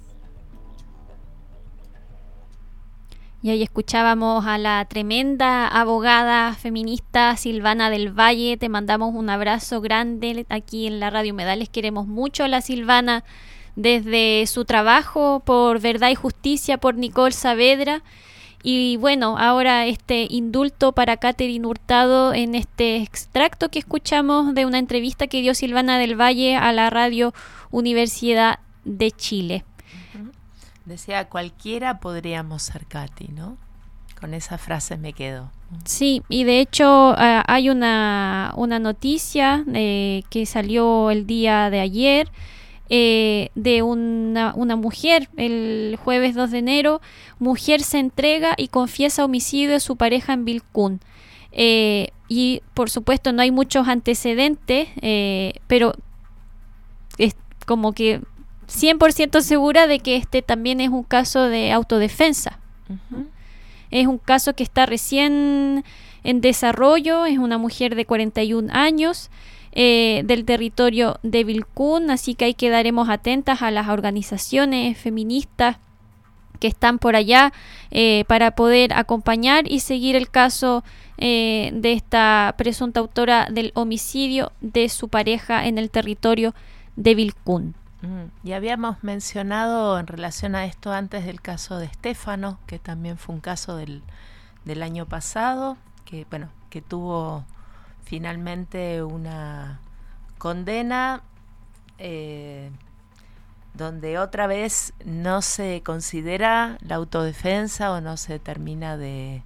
S5: Y ahí escuchábamos a la tremenda abogada feminista Silvana del Valle. Te mandamos un abrazo grande aquí en la Radio Humedales. Queremos mucho a la Silvana desde su trabajo por Verdad y Justicia, por Nicole Saavedra. Y bueno, ahora este indulto para Catherine Hurtado en este extracto que escuchamos de una entrevista que dio Silvana del Valle a la Radio Universidad de Chile.
S3: Decía, cualquiera podríamos ser Katy, ¿no? Con esa frase me quedo.
S5: Sí, y de hecho uh, hay una, una noticia eh, que salió el día de ayer eh, de una, una mujer, el jueves dos de enero, mujer se entrega y confiesa homicidio de su pareja en Vilcún. Eh, y por supuesto no hay muchos antecedentes, eh, pero es como que cien por ciento segura de que este también es un caso de autodefensa. Uh-huh. Es un caso que está recién en desarrollo, es una mujer de cuarenta y un años, eh, del territorio de Vilcún, así que ahí quedaremos atentas a las organizaciones feministas que están por allá eh, para poder acompañar y seguir el caso eh, de esta presunta autora del homicidio de su pareja en el territorio de Vilcún.
S3: Y habíamos mencionado en relación a esto antes del caso de Estefano, que también fue un caso del, del año pasado, que bueno, que tuvo finalmente una condena eh, donde otra vez no se considera la autodefensa o no se termina de,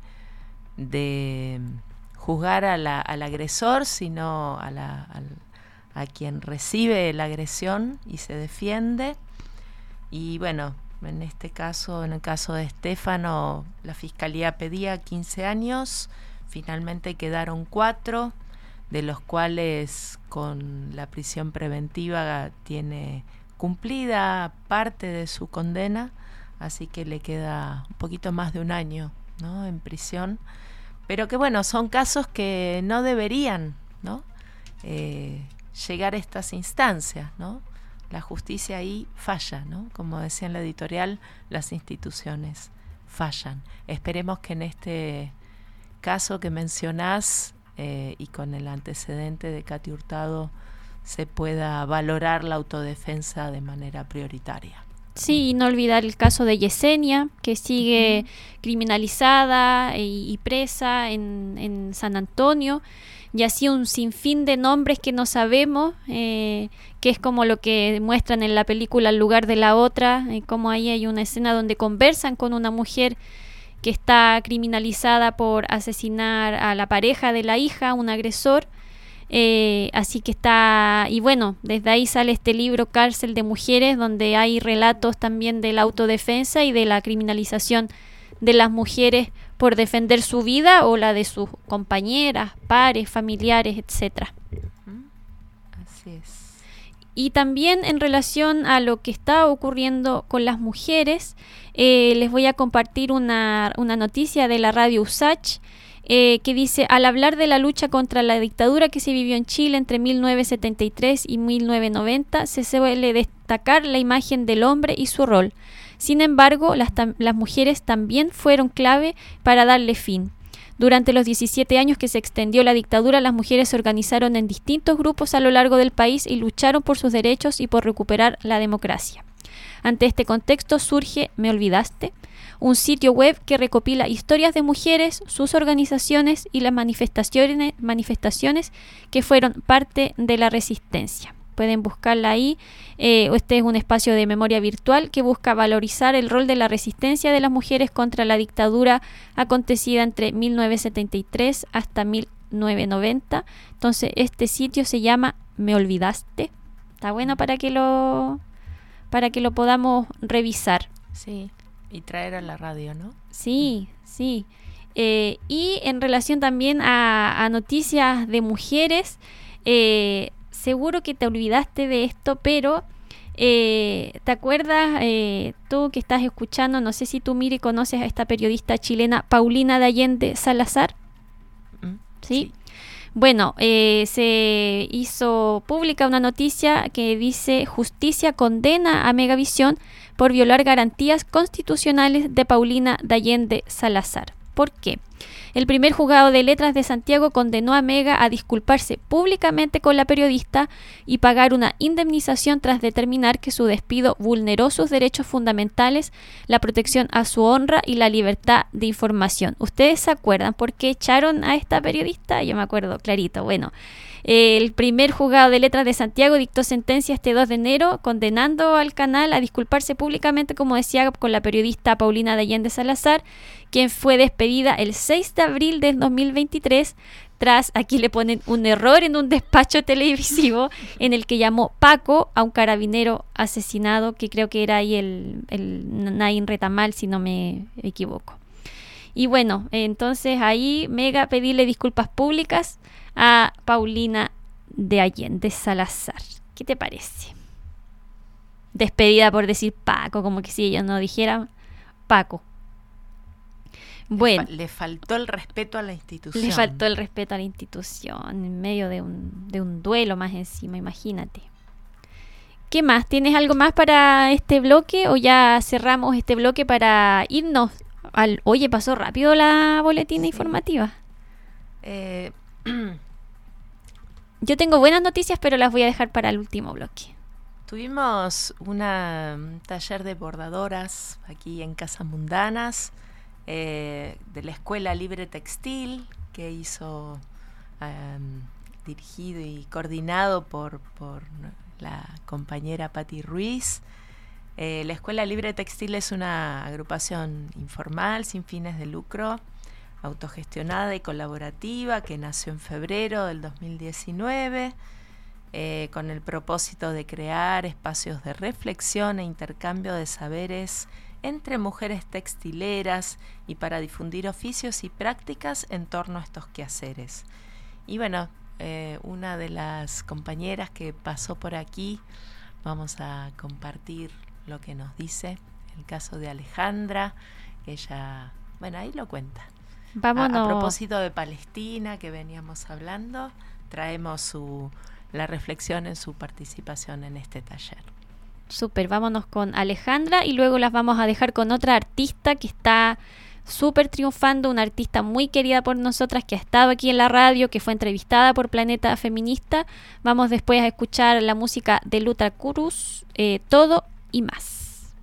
S3: de juzgar a la, al agresor, sino a, la, al, a quien recibe la agresión y se defiende. Y bueno, en este caso, en el caso de Estefano, la fiscalía pedía quince años, finalmente quedaron cuatro, de los cuales con la prisión preventiva tiene cumplida parte de su condena, así que le queda un poquito más de un año, ¿no?, en prisión, pero que bueno, son casos que no deberían, ¿no?, eh, llegar a estas instancias, ¿no? La justicia ahí falla, ¿no? Como decía en la editorial, las instituciones fallan. Esperemos que en este caso que mencionás eh, y con el antecedente de Katy Hurtado se pueda valorar la autodefensa de manera prioritaria.
S5: Sí, y no olvidar el caso de Yesenia, que sigue uh-huh. criminalizada y, y presa en, en San Antonio, y así un sinfín de nombres que no sabemos, eh, que es como lo que muestran en la película El lugar de la otra, eh, como ahí hay una escena donde conversan con una mujer que está criminalizada por asesinar a la pareja de la hija, un agresor. Eh, así que está, y bueno, desde ahí sale este libro Cárcel de Mujeres, donde hay relatos también de la autodefensa y de la criminalización de las mujeres por defender su vida o la de sus compañeras, pares, familiares, etcétera.
S3: Así es.
S5: Y también en relación a lo que está ocurriendo con las mujeres, eh, les voy a compartir una, una noticia de la radio USACH, Eh, que dice: al hablar de la lucha contra la dictadura que se vivió en Chile entre mil novecientos setenta y tres y mil novecientos noventa, se suele destacar la imagen del hombre y su rol. Sin embargo, las, tam- las mujeres también fueron clave para darle fin. Durante los diecisiete años que se extendió la dictadura, las mujeres se organizaron en distintos grupos a lo largo del país y lucharon por sus derechos y por recuperar la democracia. Ante este contexto surge Me Olvidaste, un sitio web que recopila historias de mujeres, sus organizaciones y las manifestaciones, manifestaciones que fueron parte de la resistencia. Pueden buscarla ahí. Eh, este es un espacio de memoria virtual que busca valorizar el rol de la resistencia de las mujeres contra la dictadura acontecida entre mil novecientos setenta y tres hasta mil novecientos noventa. Entonces, este sitio se llama Me Olvidaste. Está bueno para que lo, para que lo podamos revisar.
S3: Sí. Y traer a la radio, ¿no?
S5: Sí, sí. Eh, y en relación también a, a noticias de mujeres, eh, seguro que te olvidaste de esto, pero eh, ¿te acuerdas, eh, tú que estás escuchando, no sé si tú, Miri, conoces a esta periodista chilena Paulina de Allende Salazar?
S3: Mm,
S5: ¿Sí?
S3: sí.
S5: Bueno, eh, se hizo pública una noticia que dice: Justicia condena a Megavisión por violar garantías constitucionales de Paulina de Allende Salazar. ¿Por qué? El primer juzgado de letras de Santiago condenó a Mega a disculparse públicamente con la periodista y pagar una indemnización tras determinar que su despido vulneró sus derechos fundamentales, la protección a su honra y la libertad de información. ¿Ustedes se acuerdan por qué echaron a esta periodista? Yo me acuerdo clarito. Bueno, el primer juzgado de letras de Santiago dictó sentencia este dos de enero condenando al canal a disculparse públicamente, como decía, con la periodista Paulina de Allende Salazar, quien fue despedida el seis de abril del dos mil veintitrés tras, aquí le ponen, un error en un despacho televisivo en el que llamó Paco a un carabinero asesinado, que creo que era ahí el, el Naín Retamal, si no me equivoco. Y bueno, entonces ahí Mega pedirle disculpas públicas a Paulina de Allende Salazar. ¿Qué te parece? Despedida por decir Paco, como que si ella no dijera Paco. Bueno,
S3: le, fa- le faltó el respeto a la institución.
S5: Le faltó el respeto a la institución en medio de un, de un duelo más encima, imagínate. ¿Qué más? ¿Tienes algo más para este bloque o ya cerramos este bloque para irnos al... Oye, pasó rápido la boletina sí. informativa.
S3: Eh...
S5: Yo tengo buenas noticias, pero las voy a dejar para el último bloque.
S3: Tuvimos una, un taller de bordadoras aquí en Casa Mundanas, eh, de la Escuela Libre Textil, que hizo um, dirigido y coordinado por, por la compañera Patti Ruiz. Eh, la Escuela Libre Textil es una agrupación informal, sin fines de lucro, autogestionada y colaborativa, que nació en febrero del dos mil diecinueve, eh, con el propósito de crear espacios de reflexión e intercambio de saberes entre mujeres textileras y para difundir oficios y prácticas en torno a estos quehaceres. Y bueno, eh, una de las compañeras que pasó por aquí, vamos a compartir lo que nos dice, el caso de Alejandra, que ella, bueno, ahí lo cuenta.
S5: Vámonos.
S3: A, a propósito de Palestina, que veníamos hablando, traemos su, la reflexión en su participación en este taller.
S5: Súper, vámonos con Alejandra y luego las vamos a dejar con otra artista que está súper triunfando, una artista muy querida por nosotras, que ha estado aquí en la radio, que fue entrevistada por Planeta Feminista. Vamos después a escuchar la música de Luta Cruz, eh, Todo y Más.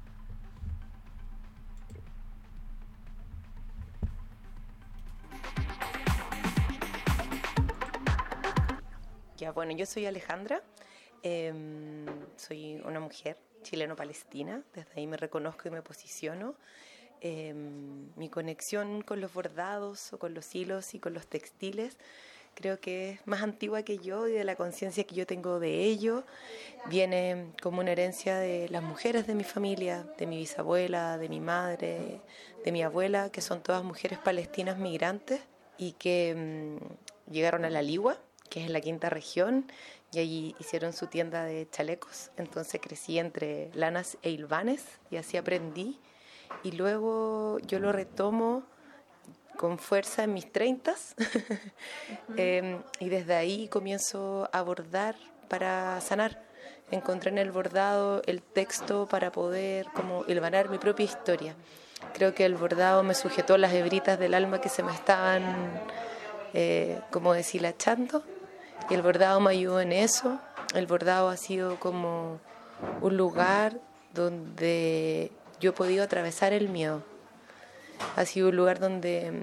S9: Ya, bueno, yo soy Alejandra, eh, soy una mujer chileno-palestina, desde ahí me reconozco y me posiciono. Eh, mi conexión con los bordados o con los hilos y con los textiles creo que es más antigua que yo, y de la conciencia que yo tengo de ello viene como una herencia de las mujeres de mi familia, de mi bisabuela, de mi madre, de mi abuela, que son todas mujeres palestinas migrantes y que mmm, llegaron a La Ligua, que es en la quinta región, y allí hicieron su tienda de chalecos. Entonces crecí entre lanas e hilvanes y así aprendí. Y luego yo lo retomo con fuerza en mis treintas uh-huh. eh, y desde ahí comienzo a bordar para sanar. Encontré en el bordado el texto para poder como hilvanar mi propia historia. Creo que el bordado me sujetó las hebritas del alma que se me estaban eh, como deshilachando, y el bordado me ayudó en eso. El bordado ha sido como un lugar donde yo he podido atravesar el miedo. Ha sido un lugar donde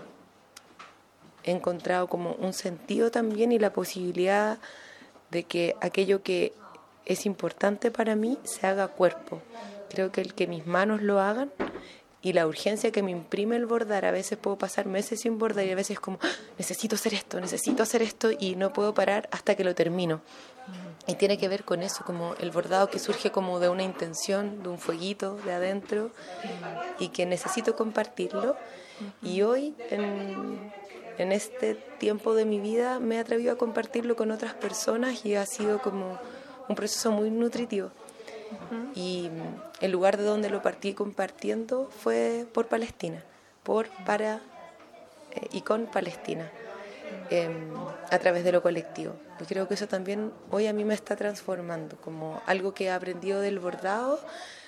S9: he encontrado como un sentido también y la posibilidad de que aquello que es importante para mí se haga cuerpo. Creo que el que mis manos lo hagan y la urgencia que me imprime el bordar, a veces puedo pasar meses sin bordar y a veces como ¡ah! necesito hacer esto, necesito hacer esto y no puedo parar hasta que lo termino. Y tiene que ver con eso, como el bordado que surge como de una intención, de un fueguito de adentro y que necesito compartirlo. Y hoy, en, en este tiempo de mi vida, me he atrevido a compartirlo con otras personas y ha sido como un proceso muy nutritivo. Uh-huh. Y el lugar de donde lo partí compartiendo fue por Palestina, por, para eh, y con Palestina. Eh, a través de lo colectivo. Y creo que eso también hoy a mí me está transformando, como algo que he aprendido del bordado,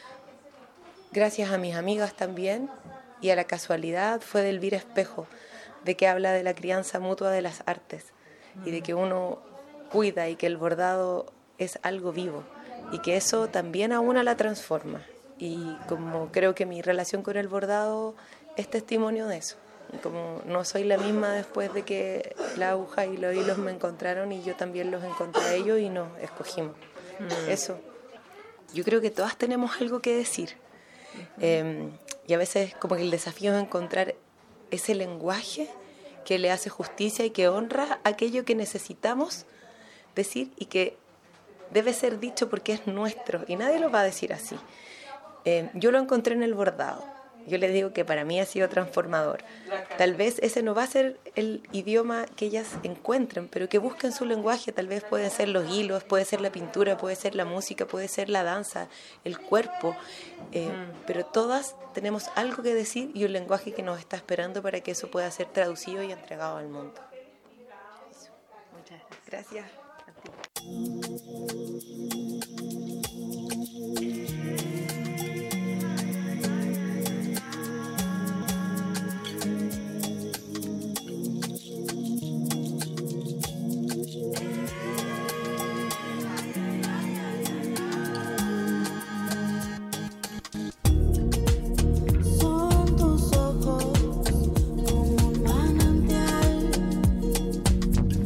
S9: gracias a mis amigas también, y a la casualidad fue de Elvira Espejo, de que habla de la crianza mutua de las artes, y de que uno cuida y que el bordado es algo vivo, y que eso también a una la transforma. Y como creo que mi relación con el bordado es testimonio de eso. Como no soy la misma después de que la aguja y los hilos me encontraron y yo también los encontré a ellos y nos escogimos. Mm. Eso. Yo creo que todas tenemos algo que decir. Uh-huh. Eh, y a veces como que el desafío es encontrar ese lenguaje que le hace justicia y que honra aquello que necesitamos decir y que debe ser dicho porque es nuestro y nadie lo va a decir así. Eh, yo lo encontré en el bordado. Yo les digo que para mí ha sido transformador. Tal vez ese no va a ser el idioma que ellas encuentren, pero que busquen su lenguaje. Tal vez pueden ser los hilos, puede ser la pintura, puede ser la música, puede ser la danza, el cuerpo. Eh, mm. Pero todas tenemos algo que decir y un lenguaje que nos está esperando para que eso pueda ser traducido y entregado al mundo. Eso. Muchas gracias. Gracias.
S10: Son tus ojos como un manantial.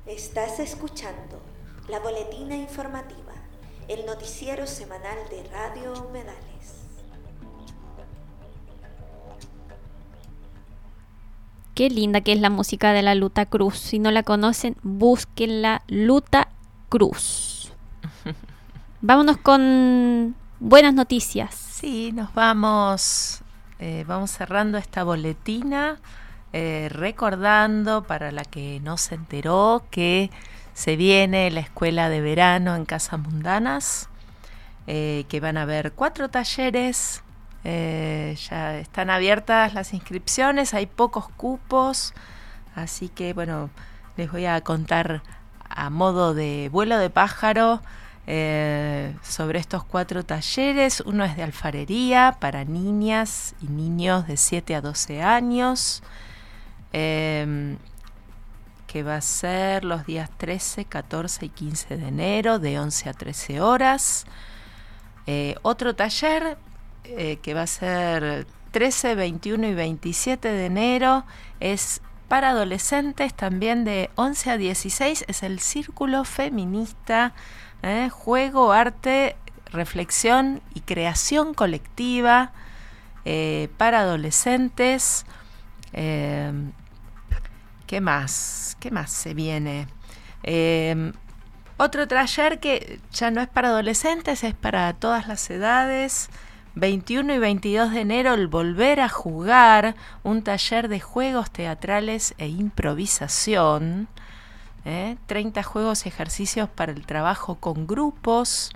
S2: Estás escuchando la boletina informativa, el noticiero semanal de Radio Humedales.
S5: Qué linda que es la música de la Luta Cruz. Si no la conocen, busquen la Luta Cruz. Vámonos con buenas noticias.
S3: Sí, nos vamos, eh, vamos cerrando esta boletina, eh, recordando para la que no se enteró que se viene la escuela de verano en Casa Mundanas, eh, que van a haber cuatro talleres. Eh, ya están abiertas las inscripciones, hay pocos cupos, así que bueno, les voy a contar a modo de vuelo de pájaro eh, sobre estos cuatro talleres. Uno es de alfarería para niñas y niños de siete a doce años, eh, que va a ser los días trece, catorce y quince de enero de once a trece horas. Eh, otro taller Eh, que va a ser trece, veintiuno y veintisiete de enero, es para adolescentes también de once a dieciséis, es el Círculo Feminista, eh, juego, arte, reflexión y creación colectiva eh, para adolescentes. Eh, ¿Qué más? ¿Qué más se viene? Eh, otro taller que ya no es para adolescentes, es para todas las edades. veintiuno y veintidós de enero, el Volver a Jugar, un taller de juegos teatrales e improvisación. ¿eh? treinta juegos y ejercicios para el trabajo con grupos.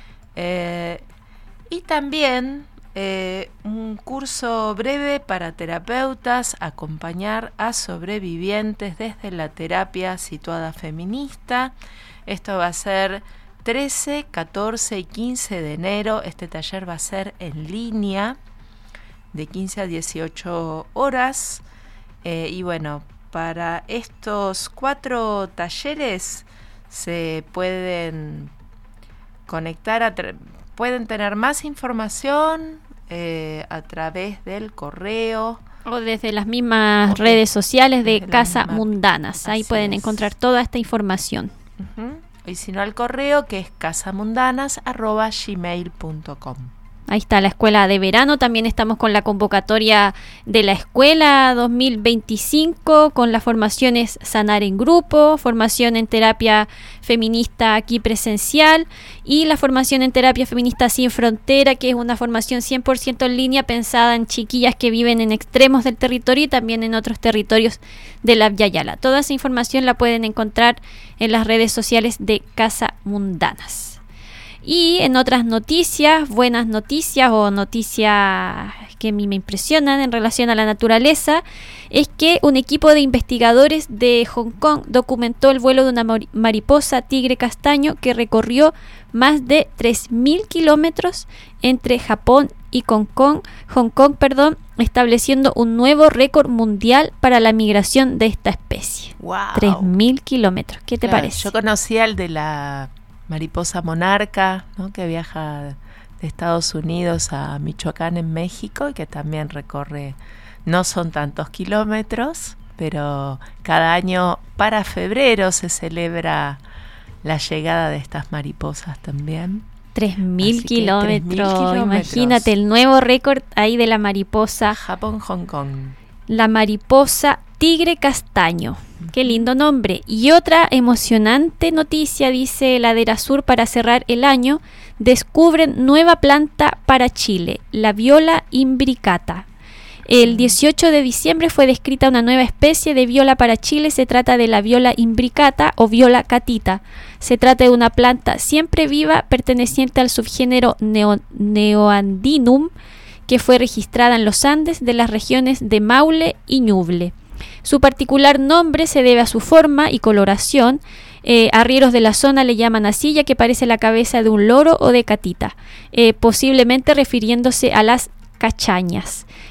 S3: Eh, y también eh, un curso breve para terapeutas, acompañar a sobrevivientes desde la terapia situada feminista. Esto va a ser trece, catorce y quince de enero. Este taller va a ser en línea de quince a dieciocho horas. Eh, y bueno, para estos cuatro talleres se pueden conectar, a tra- pueden tener más información eh, a través del correo.
S5: O desde las mismas okay. redes sociales de desde Casa Mundanas. Ahí pueden
S3: es.
S5: encontrar toda esta información.
S3: Uh-huh. Y si no, al correo, que es casamundanas arroba gmail punto com.
S5: Ahí está la escuela de verano. También estamos con la convocatoria de la escuela dos mil veinticinco, con las formaciones Sanar en Grupo, formación en terapia feminista aquí presencial, y la formación en terapia feminista sin frontera, que es una formación cien por ciento en línea, pensada en chiquillas que viven en extremos del territorio y también en otros territorios de la Via Yala. Toda esa información la pueden encontrar en las redes sociales de Casa Mundanas. Y en otras noticias, buenas noticias o noticias que a mí me impresionan en relación a la naturaleza, es que un equipo de investigadores de Hong Kong documentó el vuelo de una mariposa tigre castaño que recorrió más de tres mil kilómetros entre Japón y Hong Kong, Hong Kong, perdón, estableciendo un nuevo récord mundial para la migración de esta especie.
S3: Wow.
S5: tres mil kilómetros. ¿Qué te
S3: claro,
S5: parece?
S3: Yo conocía el de la mariposa monarca, ¿no? que viaja de Estados Unidos a Michoacán en México y que también recorre, no son tantos kilómetros, pero cada año para febrero se celebra la llegada de estas mariposas también.
S5: Tres mil kilómetros, imagínate el nuevo récord ahí de la mariposa.
S3: Japón, Hong Kong.
S5: La mariposa tigre castaño. Qué lindo nombre. Y otra emocionante noticia, dice Ladera Sur, para cerrar el año: descubren nueva planta para Chile, la viola imbricata. El dieciocho de diciembre fue descrita una nueva especie de viola para Chile. Se trata de la viola imbricata o viola catita. Se trata de una planta siempre viva perteneciente al subgénero Neo- Neoandinum, que fue registrada en los Andes de las regiones de Maule y Ñuble. Su particular nombre se debe a su forma y coloración. Eh, arrieros de la zona le llaman así, ya que parece la cabeza de un loro o de catita, eh, posiblemente refiriéndose a las cachañas.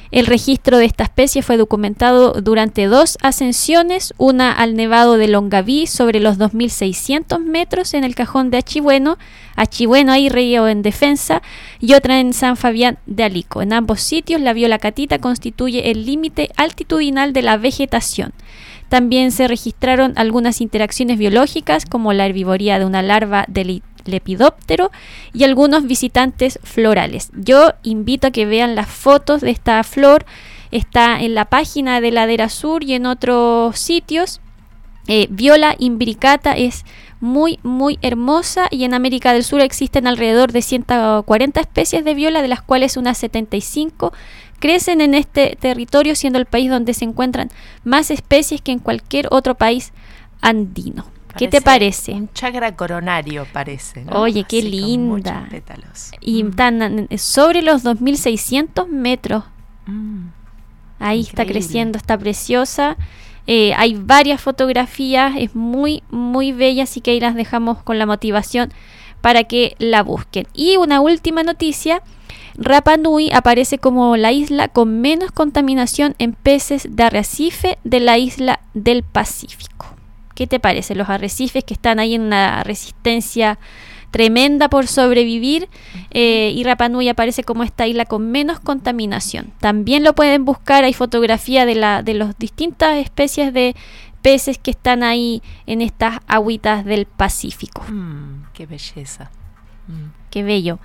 S5: El registro de esta especie fue documentado durante dos ascensiones, una al Nevado de Longaví sobre los dos mil seiscientos metros en el Cajón de Achibueno, Achibueno ahí río en defensa, y otra en San Fabián de Alico. En ambos sitios la viola catita constituye el límite altitudinal de la vegetación. También se registraron algunas interacciones biológicas como la herbivoría de una larva de lepidóptero y algunos visitantes florales. Yo invito a que vean las fotos de esta flor, está en la página de Ladera Sur y en otros sitios. Eh, Viola imbricata es muy muy hermosa y en América del Sur existen alrededor de ciento cuarenta especies de viola, de las cuales unas setenta y cinco crecen en este territorio, siendo el país donde se encuentran más especies que en cualquier otro país andino. ¿Qué te parece?
S3: Un chakra coronario parece, ¿no?
S5: Oye, qué
S3: así,
S5: linda.
S3: con muchos pétalos.
S5: Y
S3: mm.
S5: están sobre los dos mil seiscientos metros.
S3: Mm.
S5: Ahí
S3: Increíble.
S5: está creciendo, está preciosa. Eh, hay varias fotografías, es muy, muy bella, así que ahí las dejamos con la motivación para que la busquen. Y una última noticia, Rapa Nui aparece como la isla con menos contaminación en peces de arrecife de la isla del Pacífico. ¿Qué te parece? Los arrecifes que están ahí en una resistencia tremenda por sobrevivir, eh, y Rapa Nui aparece como esta isla con menos contaminación. También lo pueden buscar, hay fotografía de la de las distintas especies de peces que están ahí en estas agüitas del Pacífico.
S3: Mm, qué belleza. Mm.
S5: Qué bello.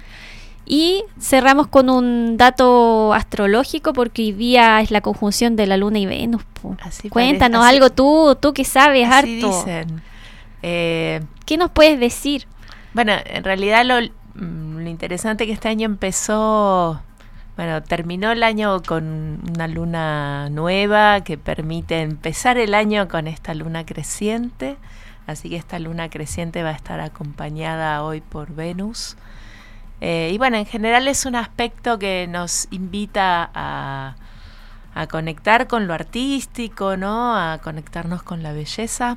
S5: Y cerramos con un dato astrológico, porque hoy día es la conjunción de la Luna y Venus.
S3: Así
S5: Cuéntanos
S3: parece,
S5: algo
S3: así,
S5: tú, tú que sabes
S3: así
S5: harto.
S3: Dicen. Eh,
S5: ¿Qué nos puedes decir?
S3: Bueno, en realidad lo, lo interesante que este año empezó, bueno, terminó el año con una luna nueva que permite empezar el año con esta luna creciente. Así que esta luna creciente va a estar acompañada hoy por Venus. Eh, y bueno, en general es un aspecto que nos invita a, a conectar con lo artístico, ¿no? A conectarnos con la belleza.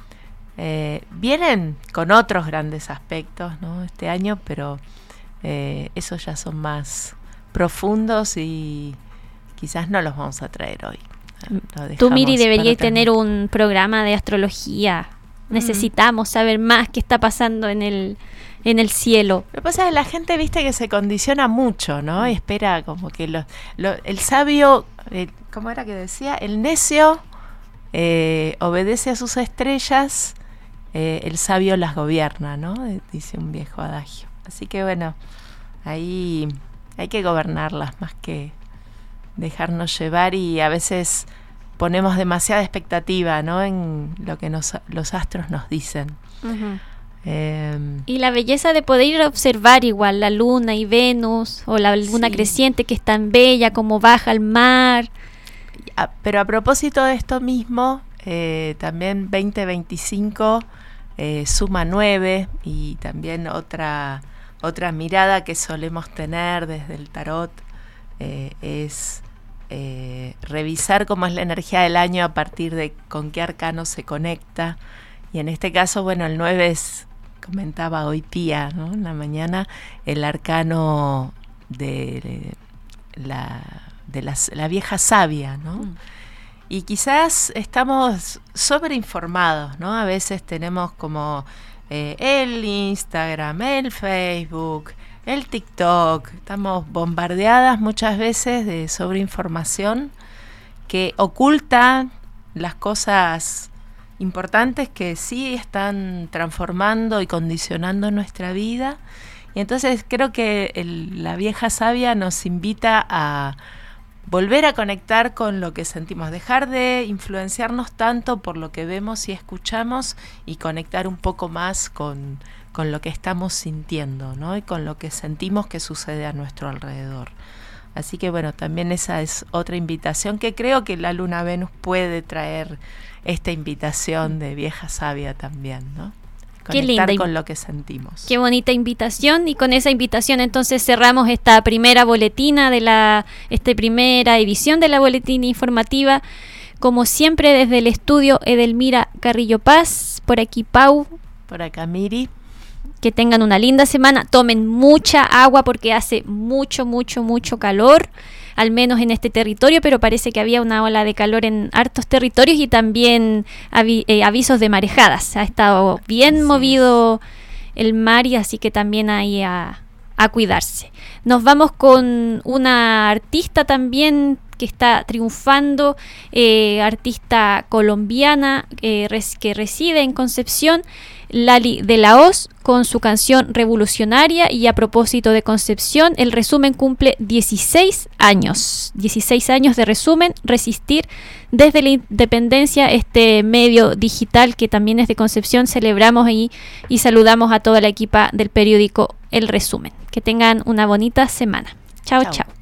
S3: Eh, vienen con otros grandes aspectos, ¿no? Este año, pero eh, esos ya son más profundos y quizás no los vamos a traer hoy.
S5: Tú, Miri, deberías tener un programa de astrología. Mm. Necesitamos saber más qué está pasando en el en el cielo.
S3: Lo que pasa es que la gente, viste, que se condiciona mucho, ¿no? Y espera como que lo, lo, el sabio, eh, ¿cómo era que decía? El necio eh, obedece a sus estrellas, eh, el sabio las gobierna, ¿no? Dice un viejo adagio. Así que bueno, ahí hay que gobernarlas más que dejarnos llevar, y a veces ponemos demasiada expectativa, ¿no? En lo que nos, los astros nos dicen.
S5: Uh-huh.
S3: Eh,
S5: y la belleza de poder ir a observar igual la luna y Venus, o la luna sí. creciente, que es tan bella, como baja al mar.
S3: A, pero a propósito de esto mismo, eh, también veinte veinticinco eh, suma nueve, y también otra, otra mirada que solemos tener desde el tarot eh, es eh, revisar cómo es la energía del año a partir de con qué arcano se conecta. Y en este caso, bueno, el nueve es, comentaba hoy Pía, ¿no? En la mañana, el arcano de la, de la, la vieja sabia, ¿no? Mm. Y quizás estamos sobreinformados, ¿no? A veces tenemos como eh, el Instagram, el Facebook, el TikTok. Estamos bombardeadas muchas veces de sobreinformación que oculta las cosas importantes que sí están transformando y condicionando nuestra vida. Y entonces creo que el, la vieja sabia nos invita a volver a conectar con lo que sentimos, dejar de influenciarnos tanto por lo que vemos y escuchamos, y conectar un poco más con, con lo que estamos sintiendo, ¿no? Y con lo que sentimos que sucede a nuestro alrededor. Así que bueno, también esa es otra invitación que creo que la luna Venus puede traer, esta invitación de vieja sabia también, ¿no?
S5: Qué linda,
S3: con lo que sentimos.
S5: Qué bonita invitación, y con esa invitación entonces cerramos esta primera boletina de la esta primera edición de la boletina informativa, como siempre desde el estudio Edelmira Carrillo Paz, por aquí Pau,
S3: por acá Miri.
S5: Que tengan una linda semana, tomen mucha agua porque hace mucho, mucho, mucho calor. al menos en este territorio, pero parece que había una ola de calor en hartos territorios y también avi- eh, avisos de marejadas. Ha estado bien así movido es. el mar, y así que también hay a, a cuidarse. Nos vamos con una artista también que está triunfando, eh, artista colombiana eh, res, que reside en Concepción, Lali de la Hoz, con su canción Revolucionaria. Y a propósito de Concepción, el resumen cumple dieciséis años. dieciséis años de resumen, Resistir desde la independencia, este medio digital que también es de Concepción. Celebramos y, y saludamos a toda la equipa del periódico El Resumen. Que tengan una bonita semana. Chao, chao. chao.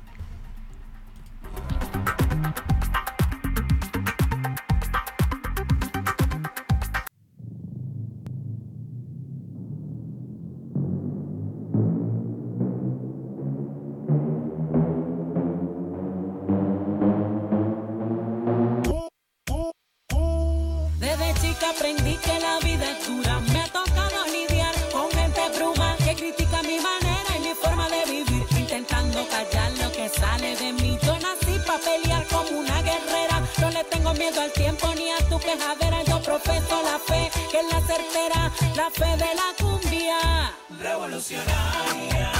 S10: Aprendí que la vida es dura, me ha tocado lidiar con gente bruma que critica mi manera y mi forma de vivir, intentando callar lo que sale de mí. Yo nací pa' pelear como una guerrera, no le tengo miedo al tiempo ni a tu quejadera. Yo profeso la fe, que es la certera, la fe de la cumbia revolucionaria.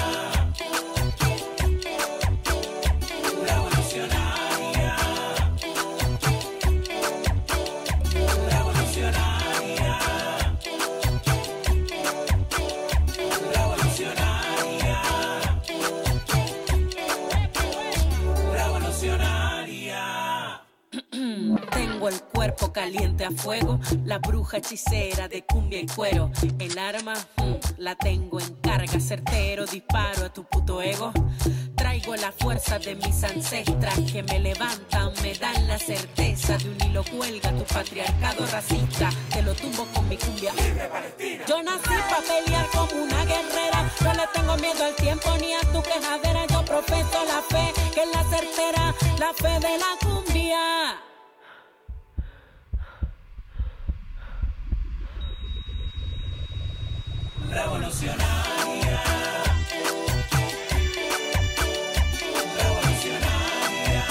S10: Tengo el cuerpo caliente a fuego, la bruja hechicera de cumbia y cuero. El arma, mm, la tengo en carga, certero disparo a tu puto ego. Traigo la fuerza de mis ancestras que me levantan, me dan la certeza. De un hilo cuelga tu patriarcado racista, te lo tumbo con mi cumbia. Yo nací pa' pelear como una guerrera, no le tengo miedo al tiempo ni a tu quejadera. Yo profeso la fe, que es la certera, la fe de la cumbia. Revolucionaria. Revolucionaria.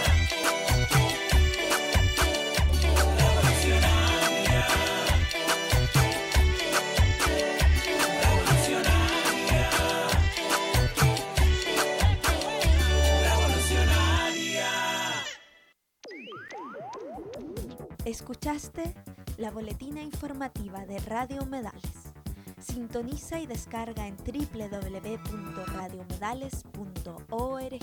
S10: Revolucionaria. Revolucionaria. Revolucionaria.
S2: Escuchaste la boletina informativa de Radio Humedales. Sintoniza y descarga en doble u doble u doble u punto radio humedales punto org.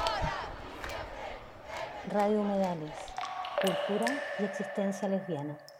S1: Radio Humedales, cultura y existencia lesbiana.